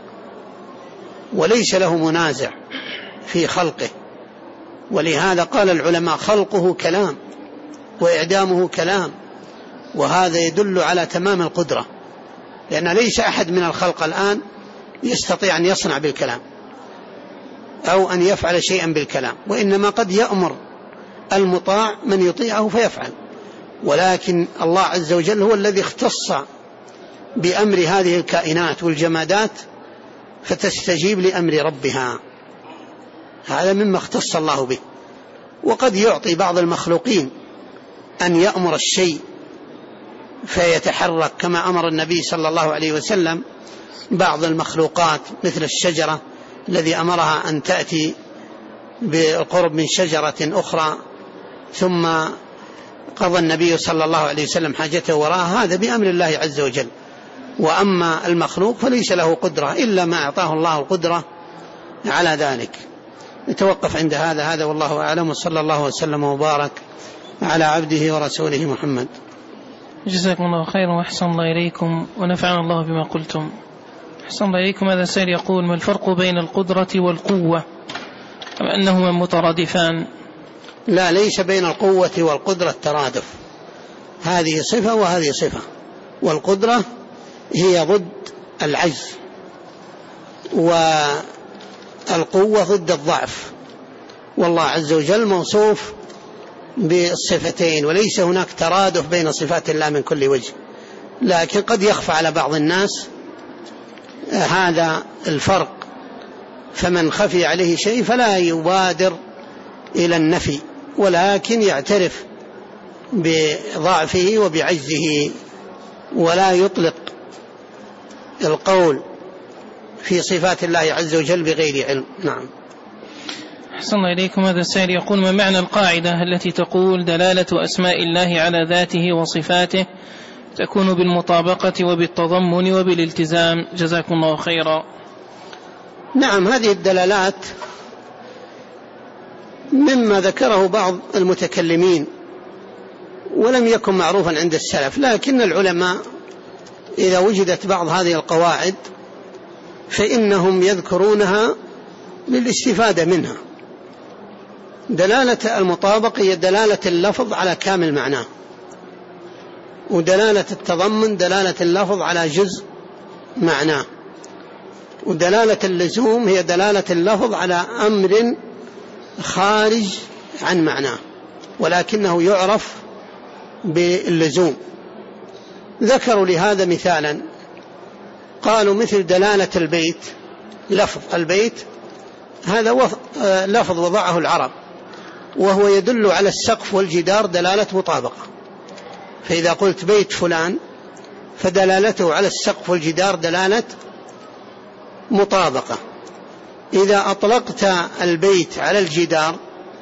وليس له منازع في خلقه. ولهذا قال العلماء خلقه كلام وإعدامه كلام، وهذا يدل على تمام القدرة، لأن ليس أحد من الخلق الآن يستطيع أن يصنع بالكلام أو أن يفعل شيئا بالكلام، وإنما قد يأمر المطاع من يطيعه فيفعل، ولكن الله عز وجل هو الذي اختص بأمر هذه الكائنات والجمادات فتستجيب لأمر ربها، هذا مما اختص الله به. وقد يعطي بعض المخلوقين أن يأمر الشيء فيتحرك، كما أمر النبي صلى الله عليه وسلم بعض المخلوقات مثل الشجرة الذي أمرها أن تأتي بالقرب من شجرة أخرى، ثم قضى النبي صلى الله عليه وسلم حاجته وراءها، هذا بأمر الله عز وجل. وأما المخلوق فليس له قدرة إلا ما أعطاه الله القدرة على ذلك. نتوقف عند هذا والله أعلم، وصلى الله وسلم وبارك على عبده ورسوله محمد. جزاكم الله خيرا وأحسن الله إليكم ونفعنا الله بما قلتم. أحسن الله إليكم. هذا سائل يقول: ما الفرق بين القدرة والقوة أم أنهما مترادفان؟ لا، ليس بين القوة والقدرة ترادف، هذه صفة وهذه صفة، والقدرة هي ضد العجز، والقوة ضد الضعف، والله عز وجل موصوف بالصفتين، وليس هناك ترادف بين صفات الله من كل وجه، لكن قد يخفى على بعض الناس هذا الفرق، فمن خفي عليه شيء فلا يبادر إلى النفي، ولكن يعترف بضعفه وبعجزه، ولا يطلق القول في صفات الله عز وجل بغير علم. نعم. أحسن الله إليكم. هذا السائل يقول: ما معنى القاعدة التي تقول دلالة أسماء الله على ذاته وصفاته تكون بالمطابقة وبالتضمن وبالالتزام؟ جزاكم الله خيرا. نعم، هذه الدلالات مما ذكره بعض المتكلمين ولم يكن معروفا عند السلف، لكن العلماء إذا وجدت بعض هذه القواعد فإنهم يذكرونها للاستفادة منها. دلالة المطابقة هي دلالة اللفظ على كامل معناه، ودلالة التضمن دلالة اللفظ على جزء معناه، ودلالة اللزوم هي دلالة اللفظ على أمر خارج عن معناه ولكنه يعرف باللزوم. ذكروا لهذا مثالا، قالوا مثل دلالة البيت، لفظ البيت هذا لفظ وضعه العرب، وهو يدل على السقف والجدار دلالة مطابقة، فإذا قلت بيت فلان فدلالته على السقف والجدار دلالة مطابقة. إذا أطلقت البيت على الجدار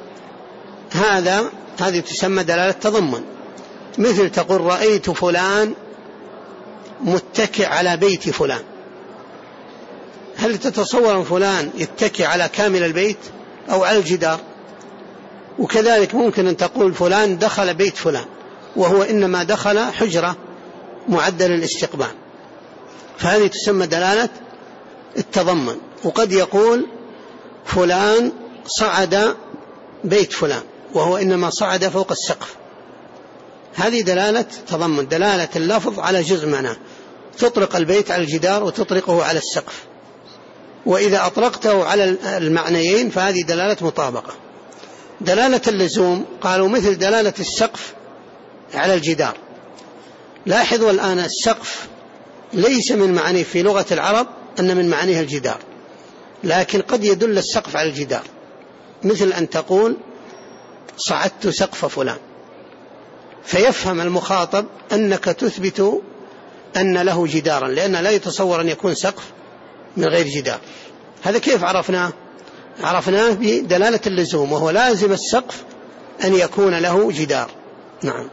هذه تسمى دلالة تضمن، مثل تقول رأيت فلان متكئ على بيت فلان، هل تتصور فلان يتكئ على كامل البيت أو على الجدار؟ وكذلك ممكن أن تقول فلان دخل بيت فلان وهو إنما دخل حجرة معدل الاستقبال، فهذه تسمى دلالة التضمن. وقد يقول فلان صعد بيت فلان وهو إنما صعد فوق السقف، هذه دلالة تضمن، دلالة اللفظ على جزء معناه، تطلق البيت على الجدار وتطلقه على السقف، وإذا أطلقته على المعنيين فهذه دلالة مطابقة. دلالة اللزوم قالوا مثل دلالة السقف على الجدار. لاحظوا الآن السقف ليس من معانيه في لغة العرب أن من معانيه الجدار، لكن قد يدل السقف على الجدار، مثل أن تقول صعدت سقف فلان، فيفهم المخاطب أنك تثبت أن له جدارا، لأن لا يتصور أن يكون سقف من غير جدار. هذا كيف عرفناه؟ عرفناه بدلالة اللزوم، وهو لازم السقف أن يكون له جدار. نعم.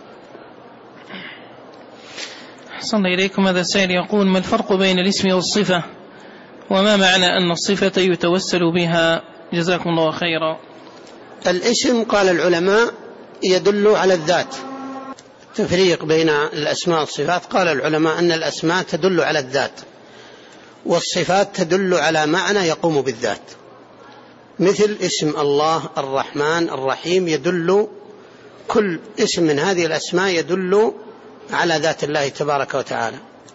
أحسن الله إليكم. هذا السائل يقول: ما الفرق بين الاسم والصفة، وما معنى أن الصفة يتوسل بها؟ جزاكم الله خيرا. الاسم قال العلماء يدل على الذات، تفريق بين الأسماء والصفات. قال العلماء أن الأسماء تدل على الذات، والصفات تدل على معنى يقوم بالذات، مثل اسم الله الرحمن الرحيم، يدل كل اسم من هذه الأسماء يدل على ذات الله تبارك وتعالى.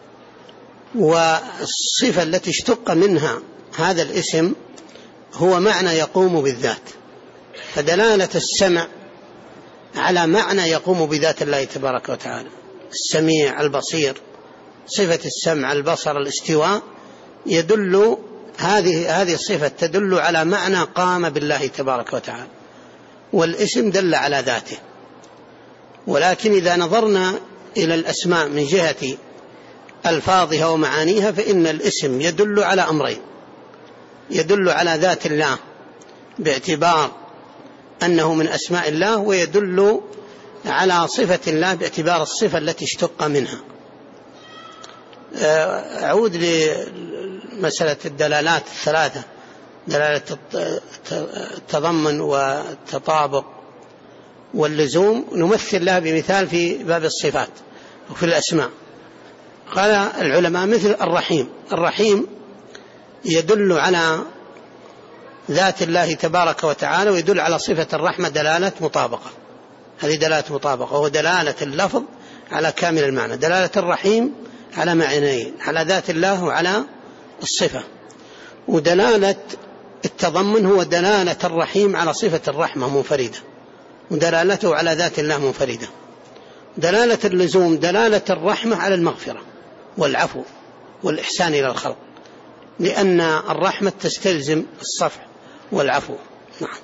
والصفة التي اشتق منها هذا الاسم هو معنى يقوم بالذات، فدلالة السمع على معنى يقوم بذات الله تبارك وتعالى، السميع البصير، صفة السمع البصر الاستواء، يدل هذه الصفة تدل على معنى قام بالله تبارك وتعالى، والاسم دل على ذاته. ولكن إذا نظرنا إلى الأسماء من جهة ألفاظها ومعانيها فإن الاسم يدل على أمرين: يدل على ذات الله باعتبار أنه من أسماء الله، ويدل على صفة الله باعتبار الصفة التي اشتق منها. أعود لمسألة الدلالات الثلاثة، دلالة التضمن والتطابق واللزوم، نمثل لها بمثال في باب الصفات وفي الأسماء. قال العلماء مثل الرحيم، الرحيم يدل على ذات الله تبارك وتعالى ويدل على صفة الرحمة دلالة مطابقة، هذه دلالة مطابقة، وهو دلالة اللفظ على كامل المعنى. دلالة الرحيم على معنيين، على ذات الله وعلى الصفة. ودلالة التضمن هو دلالة الرحيم على صفة الرحمة منفردة، ودلالته على ذات الله منفردة. دلالة اللزوم دلالة الرحمة على المغفرة والعفو والإحسان إلى الخلق، لأن الرحمة تستلزم الصفح والعفو. نعم.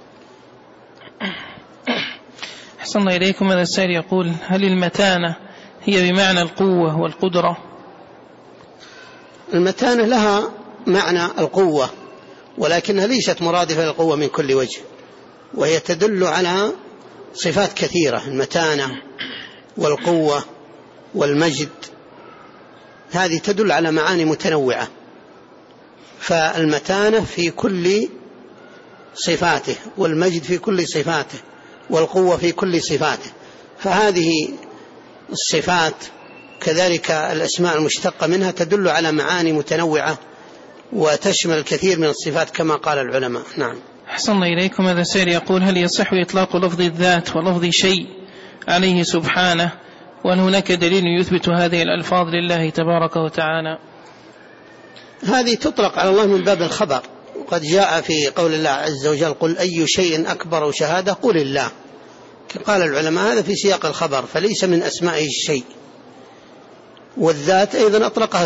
أحسن الله إليكم. هذا السائل يقول: هل المتانة هي بمعنى القوة والقدرة؟ المتانة لها معنى القوة، ولكنها ليست مرادفة للقوة من كل وجه، وهي تدل على صفات كثيرة، المتانة والقوة والمجد، هذه تدل على معاني متنوعة. فالمتانة في كل صفاته، والمجد في كل صفاته، والقوة في كل صفاته. فهذه الصفات كذلك الأسماء المشتقة منها تدل على معاني متنوعة وتشمل الكثير من الصفات كما قال العلماء. نعم. أحسن الله إليكم. هذا السائل يقول: هل يصح إطلاق لفظ الذات ولفظ شيء عليه سبحانه، وأن هناك دليل يثبت هذه الألفاظ لله تبارك وتعالى؟ هذه تطلق على الله من باب الخبر، وقد جاء في قول الله عز وجل: قل أي شيء أكبر شهادة قل الله. قال العلماء هذا في سياق الخبر، فليس من أسمائه الشيء. والذات أيضا أطلقها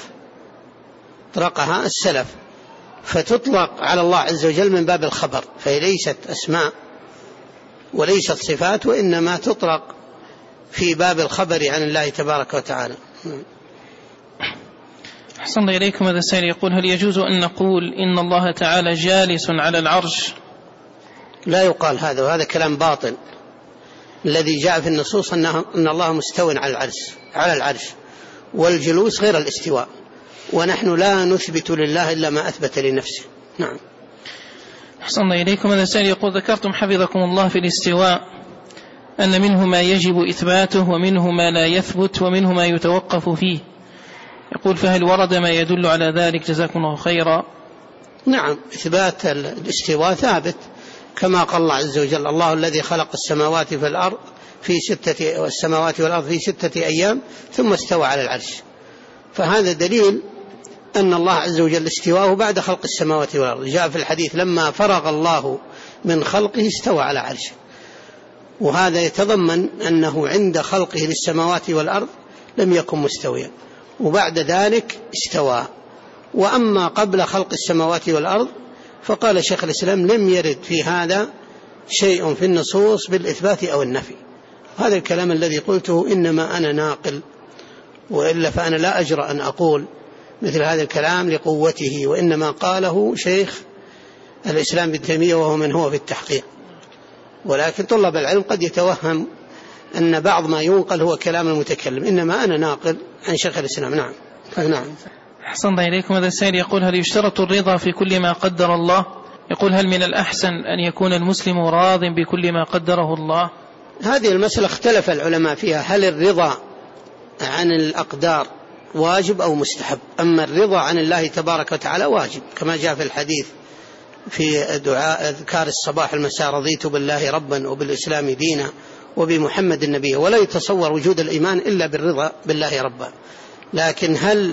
السلف، فتطلق على الله عز وجل من باب الخبر، فهي ليست أسماء وليست صفات، وإنما تطلق في باب الخبر عن الله تبارك وتعالى. أحسن الله إليكم. هذا السائل يقول: هل يجوز أن نقول إن الله تعالى جالس على العرش؟ لا يقال هذا، وهذا كلام باطل. الذي جاء في النصوص أن الله مستوٍ على العرش، والجلوس غير الاستواء، ونحن لا نثبت لله إلا ما أثبت لنفسه. نعم. أحسن الله إليكم. هذا السائل يقول: ذكرتم حفظكم الله في الاستواء أن منه ما يجب إثباته ومنه ما لا يثبت ومنه ما يتوقف فيه، يقول: فهل ورد ما يدل على ذلك؟ جزاكم الله خيرا. نعم، إثبات الاستواء ثابت، كما قال الله عز وجل: الله الذي خلق السماوات والأرض في 6 أيام ثم استوى على العرش. فهذا دليل أن الله عز وجل استواه بعد خلق السماوات والأرض. جاء في الحديث: لما فرغ الله من خلقه استوى على عرشه. وهذا يتضمن أنه عند خلقه للسماوات والأرض لم يكن مستويا، وبعد ذلك استوى. وأما قبل خلق السماوات والأرض فقال شيخ الإسلام: لم يرد في هذا شيء في النصوص بالإثبات أو النفي. هذا الكلام الذي قلته إنما أنا ناقل، وإلا فأنا لا أجرأ أن أقول مثل هذا الكلام لقوته، وإنما قاله شيخ الإسلام ابن تيمية وهو من هو في التحقيق. ولكن طلب العلم قد يتوهم أن بعض ما ينقل هو كلام المتكلم، إنما أنا ناقل عن شيخ الإسلام. نعم. نعم. أحسن الله إليكم. هذا السائل يقول: هل يشترط الرضا في كل ما قدر الله؟ يقول: هل من الأحسن أن يكون المسلم راض بكل ما قدره الله؟ هذه المسألة اختلف العلماء فيها، هل الرضا عن الأقدار واجب أو مستحب؟ أما الرضا عن الله تبارك وتعالى واجب، كما جاء في الحديث في دعاء أذكار الصباح المساء: رضيت بالله ربا وبالإسلام دينا وبمحمد النبي. ولا يتصور وجود الإيمان إلا بالرضا بالله ربا. لكن هل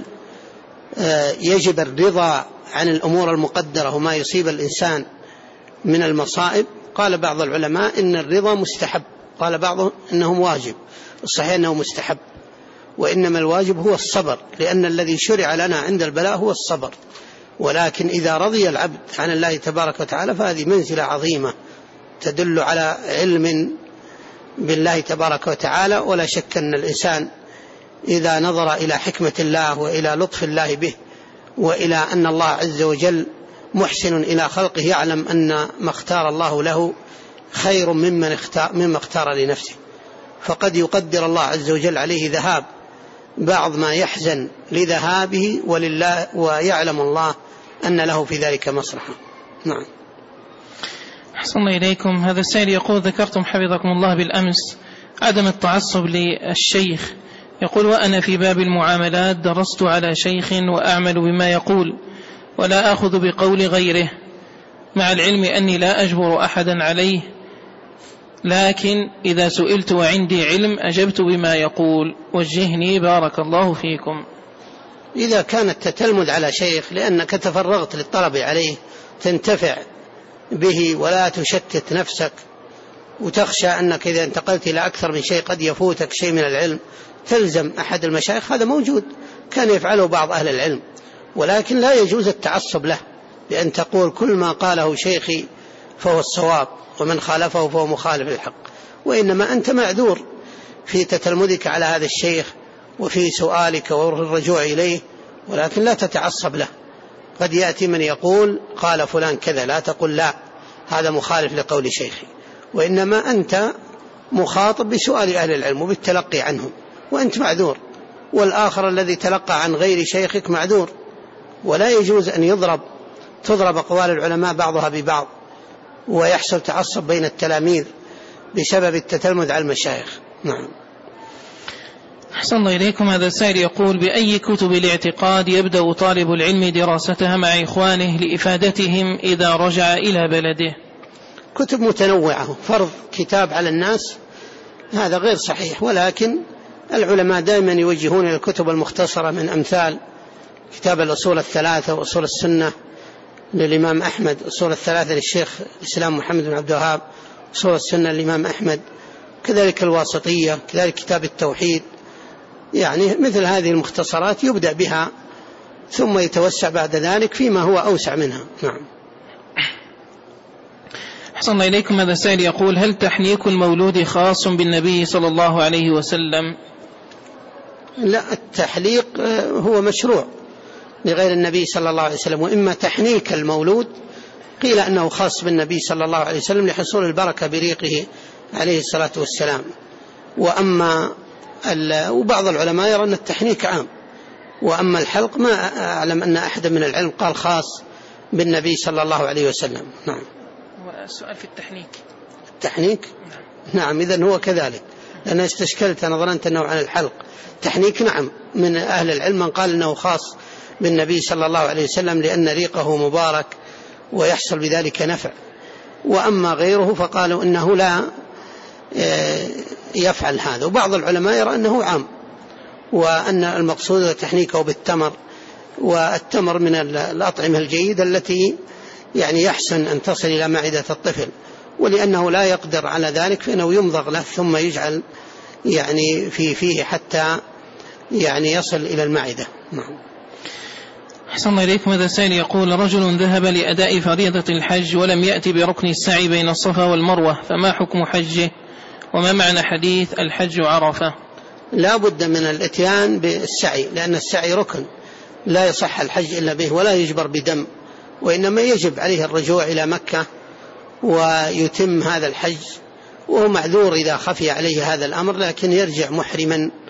يجب الرضا عن الأمور المقدرة وما يصيب الإنسان من المصائب؟ قال بعض العلماء إن الرضا مستحب، قال بعضهم إنه واجب. الصحيح أنه مستحب، وإنما الواجب هو الصبر، لأن الذي شرع لنا عند البلاء هو الصبر. ولكن إذا رضي العبد عن الله تبارك وتعالى فهذه منزلة عظيمة تدل على علم بالله تبارك وتعالى. ولا شك أن الإنسان إذا نظر إلى حكمة الله وإلى لطف الله به وإلى أن الله عز وجل محسن إلى خلقه يعلم أن ما اختار الله له خير مما اختار لنفسه. فقد يقدر الله عز وجل عليه ذهاب بعض ما يحزن لذهابه ويعلم الله أن له في ذلك مصلحة. نعم. أحسن الله إليكم. هذا السائل يقول: ذكرتم حفظكم الله بالأمس عدم التعصب للشيخ. يقول: وأنا في باب المعاملات درست على شيخ وأعمل بما يقول ولا آخذ بقول غيره، مع العلم أني لا أجبر أحدا عليه، لكن إذا سئلت وعندي علم أجبت بما يقول، وجهني بارك الله فيكم. إذا كانت تتلمذ على شيخ لأنك تفرغت للطلب عليه تنتفع به ولا تشتت نفسك، وتخشى أنك إذا انتقلت إلى أكثر من شيء قد يفوتك شيء من العلم تلزم أحد المشايخ، هذا موجود كان يفعله بعض أهل العلم، ولكن لا يجوز التعصب له بأن تقول كل ما قاله شيخي فهو الصواب ومن خالفه فهو مخالف للحق، وإنما أنت معذور في تتلمذك على هذا الشيخ وفي سؤالك والرجوع إليه، ولكن لا تتعصب له. قد يأتي من يقول قال فلان كذا، لا تقول لا هذا مخالف لقول شيخي، وإنما أنت مخاطب بسؤال أهل العلم وبالتلقي عنهم، وأنت معذور، والآخر الذي تلقى عن غير شيخك معذور. ولا يجوز أن تضرب أقوال العلماء بعضها ببعض ويحصل تعصب بين التلاميذ بسبب التتلمذ على المشايخ. نعم. أحسن الله إليكم. هذا السائل يقول: بأي كتب الاعتقاد يبدأ طالب العلم دراستها مع إخوانه لإفادتهم إذا رجع إلى بلده؟ كتب متنوعة، فرض كتاب على الناس هذا غير صحيح، ولكن العلماء دائما يوجهون إلى الكتب المختصرة من أمثال كتاب الأصول الثلاثة وأصول السنة للإمام أحمد، أصول الثلاثة للشيخ الإسلام محمد بن عبد الوهاب، أصول السنة للإمام أحمد، كذلك الواسطية، كذلك كتاب التوحيد. يعني مثل هذه المختصرات يبدأ بها ثم يتوسع بعد ذلك فيما هو أوسع منها. نعم. أحسن الله إليكم. هذا السائل يقول: هل تحنيك المولود خاص بالنبي صلى الله عليه وسلم؟ لا، التحليق هو مشروع لغير النبي صلى الله عليه وسلم، وإما تحنيك المولود قيل أنه خاص بالنبي صلى الله عليه وسلم لحصول البركة بريقه عليه الصلاة والسلام، وبعض العلماء يرى أن التحنيك عام، وأما الحلق ما أعلم أن أحد من العلم قال خاص بالنبي صلى الله عليه وسلم. نعم. السؤال في التحنيك نعم، إذن هو كذلك، لأن استشكلت أنا ظننت أنه عن الحلق. تحنيك نعم، من أهل العلم من قال أنه خاص بالنبي صلى الله عليه وسلم لأن ريقه مبارك ويحصل بذلك نفع، وأما غيره فقالوا إنه لا يفعل هذا. وبعض العلماء يرى أنه عام، وأن المقصود تحنيكه بالتمر، والتمر من الأطعمة الجيدة التي يعني يحسن أن تصل إلى معدة الطفل، ولأنه لا يقدر على ذلك فإنه يمضغ له ثم يجعل يعني فيه حتى يعني يصل إلى المعدة. نعم. أحسن الله إليكم. هذا السائل يقول: رجل ذهب لأداء فريضة الحج ولم يأتي بركن السعي بين الصفا والمروة، فما حكم حجه؟ وما معنى حديث الحج عرفة؟ لا بد من الاتيان بالسعي، لأن السعي ركن لا يصح الحج إلا به ولا يجبر بدم، وإنما يجب عليه الرجوع إلى مكة ويتم هذا الحج، وهو معذور إذا خفي عليه هذا الأمر، لكن يرجع محرما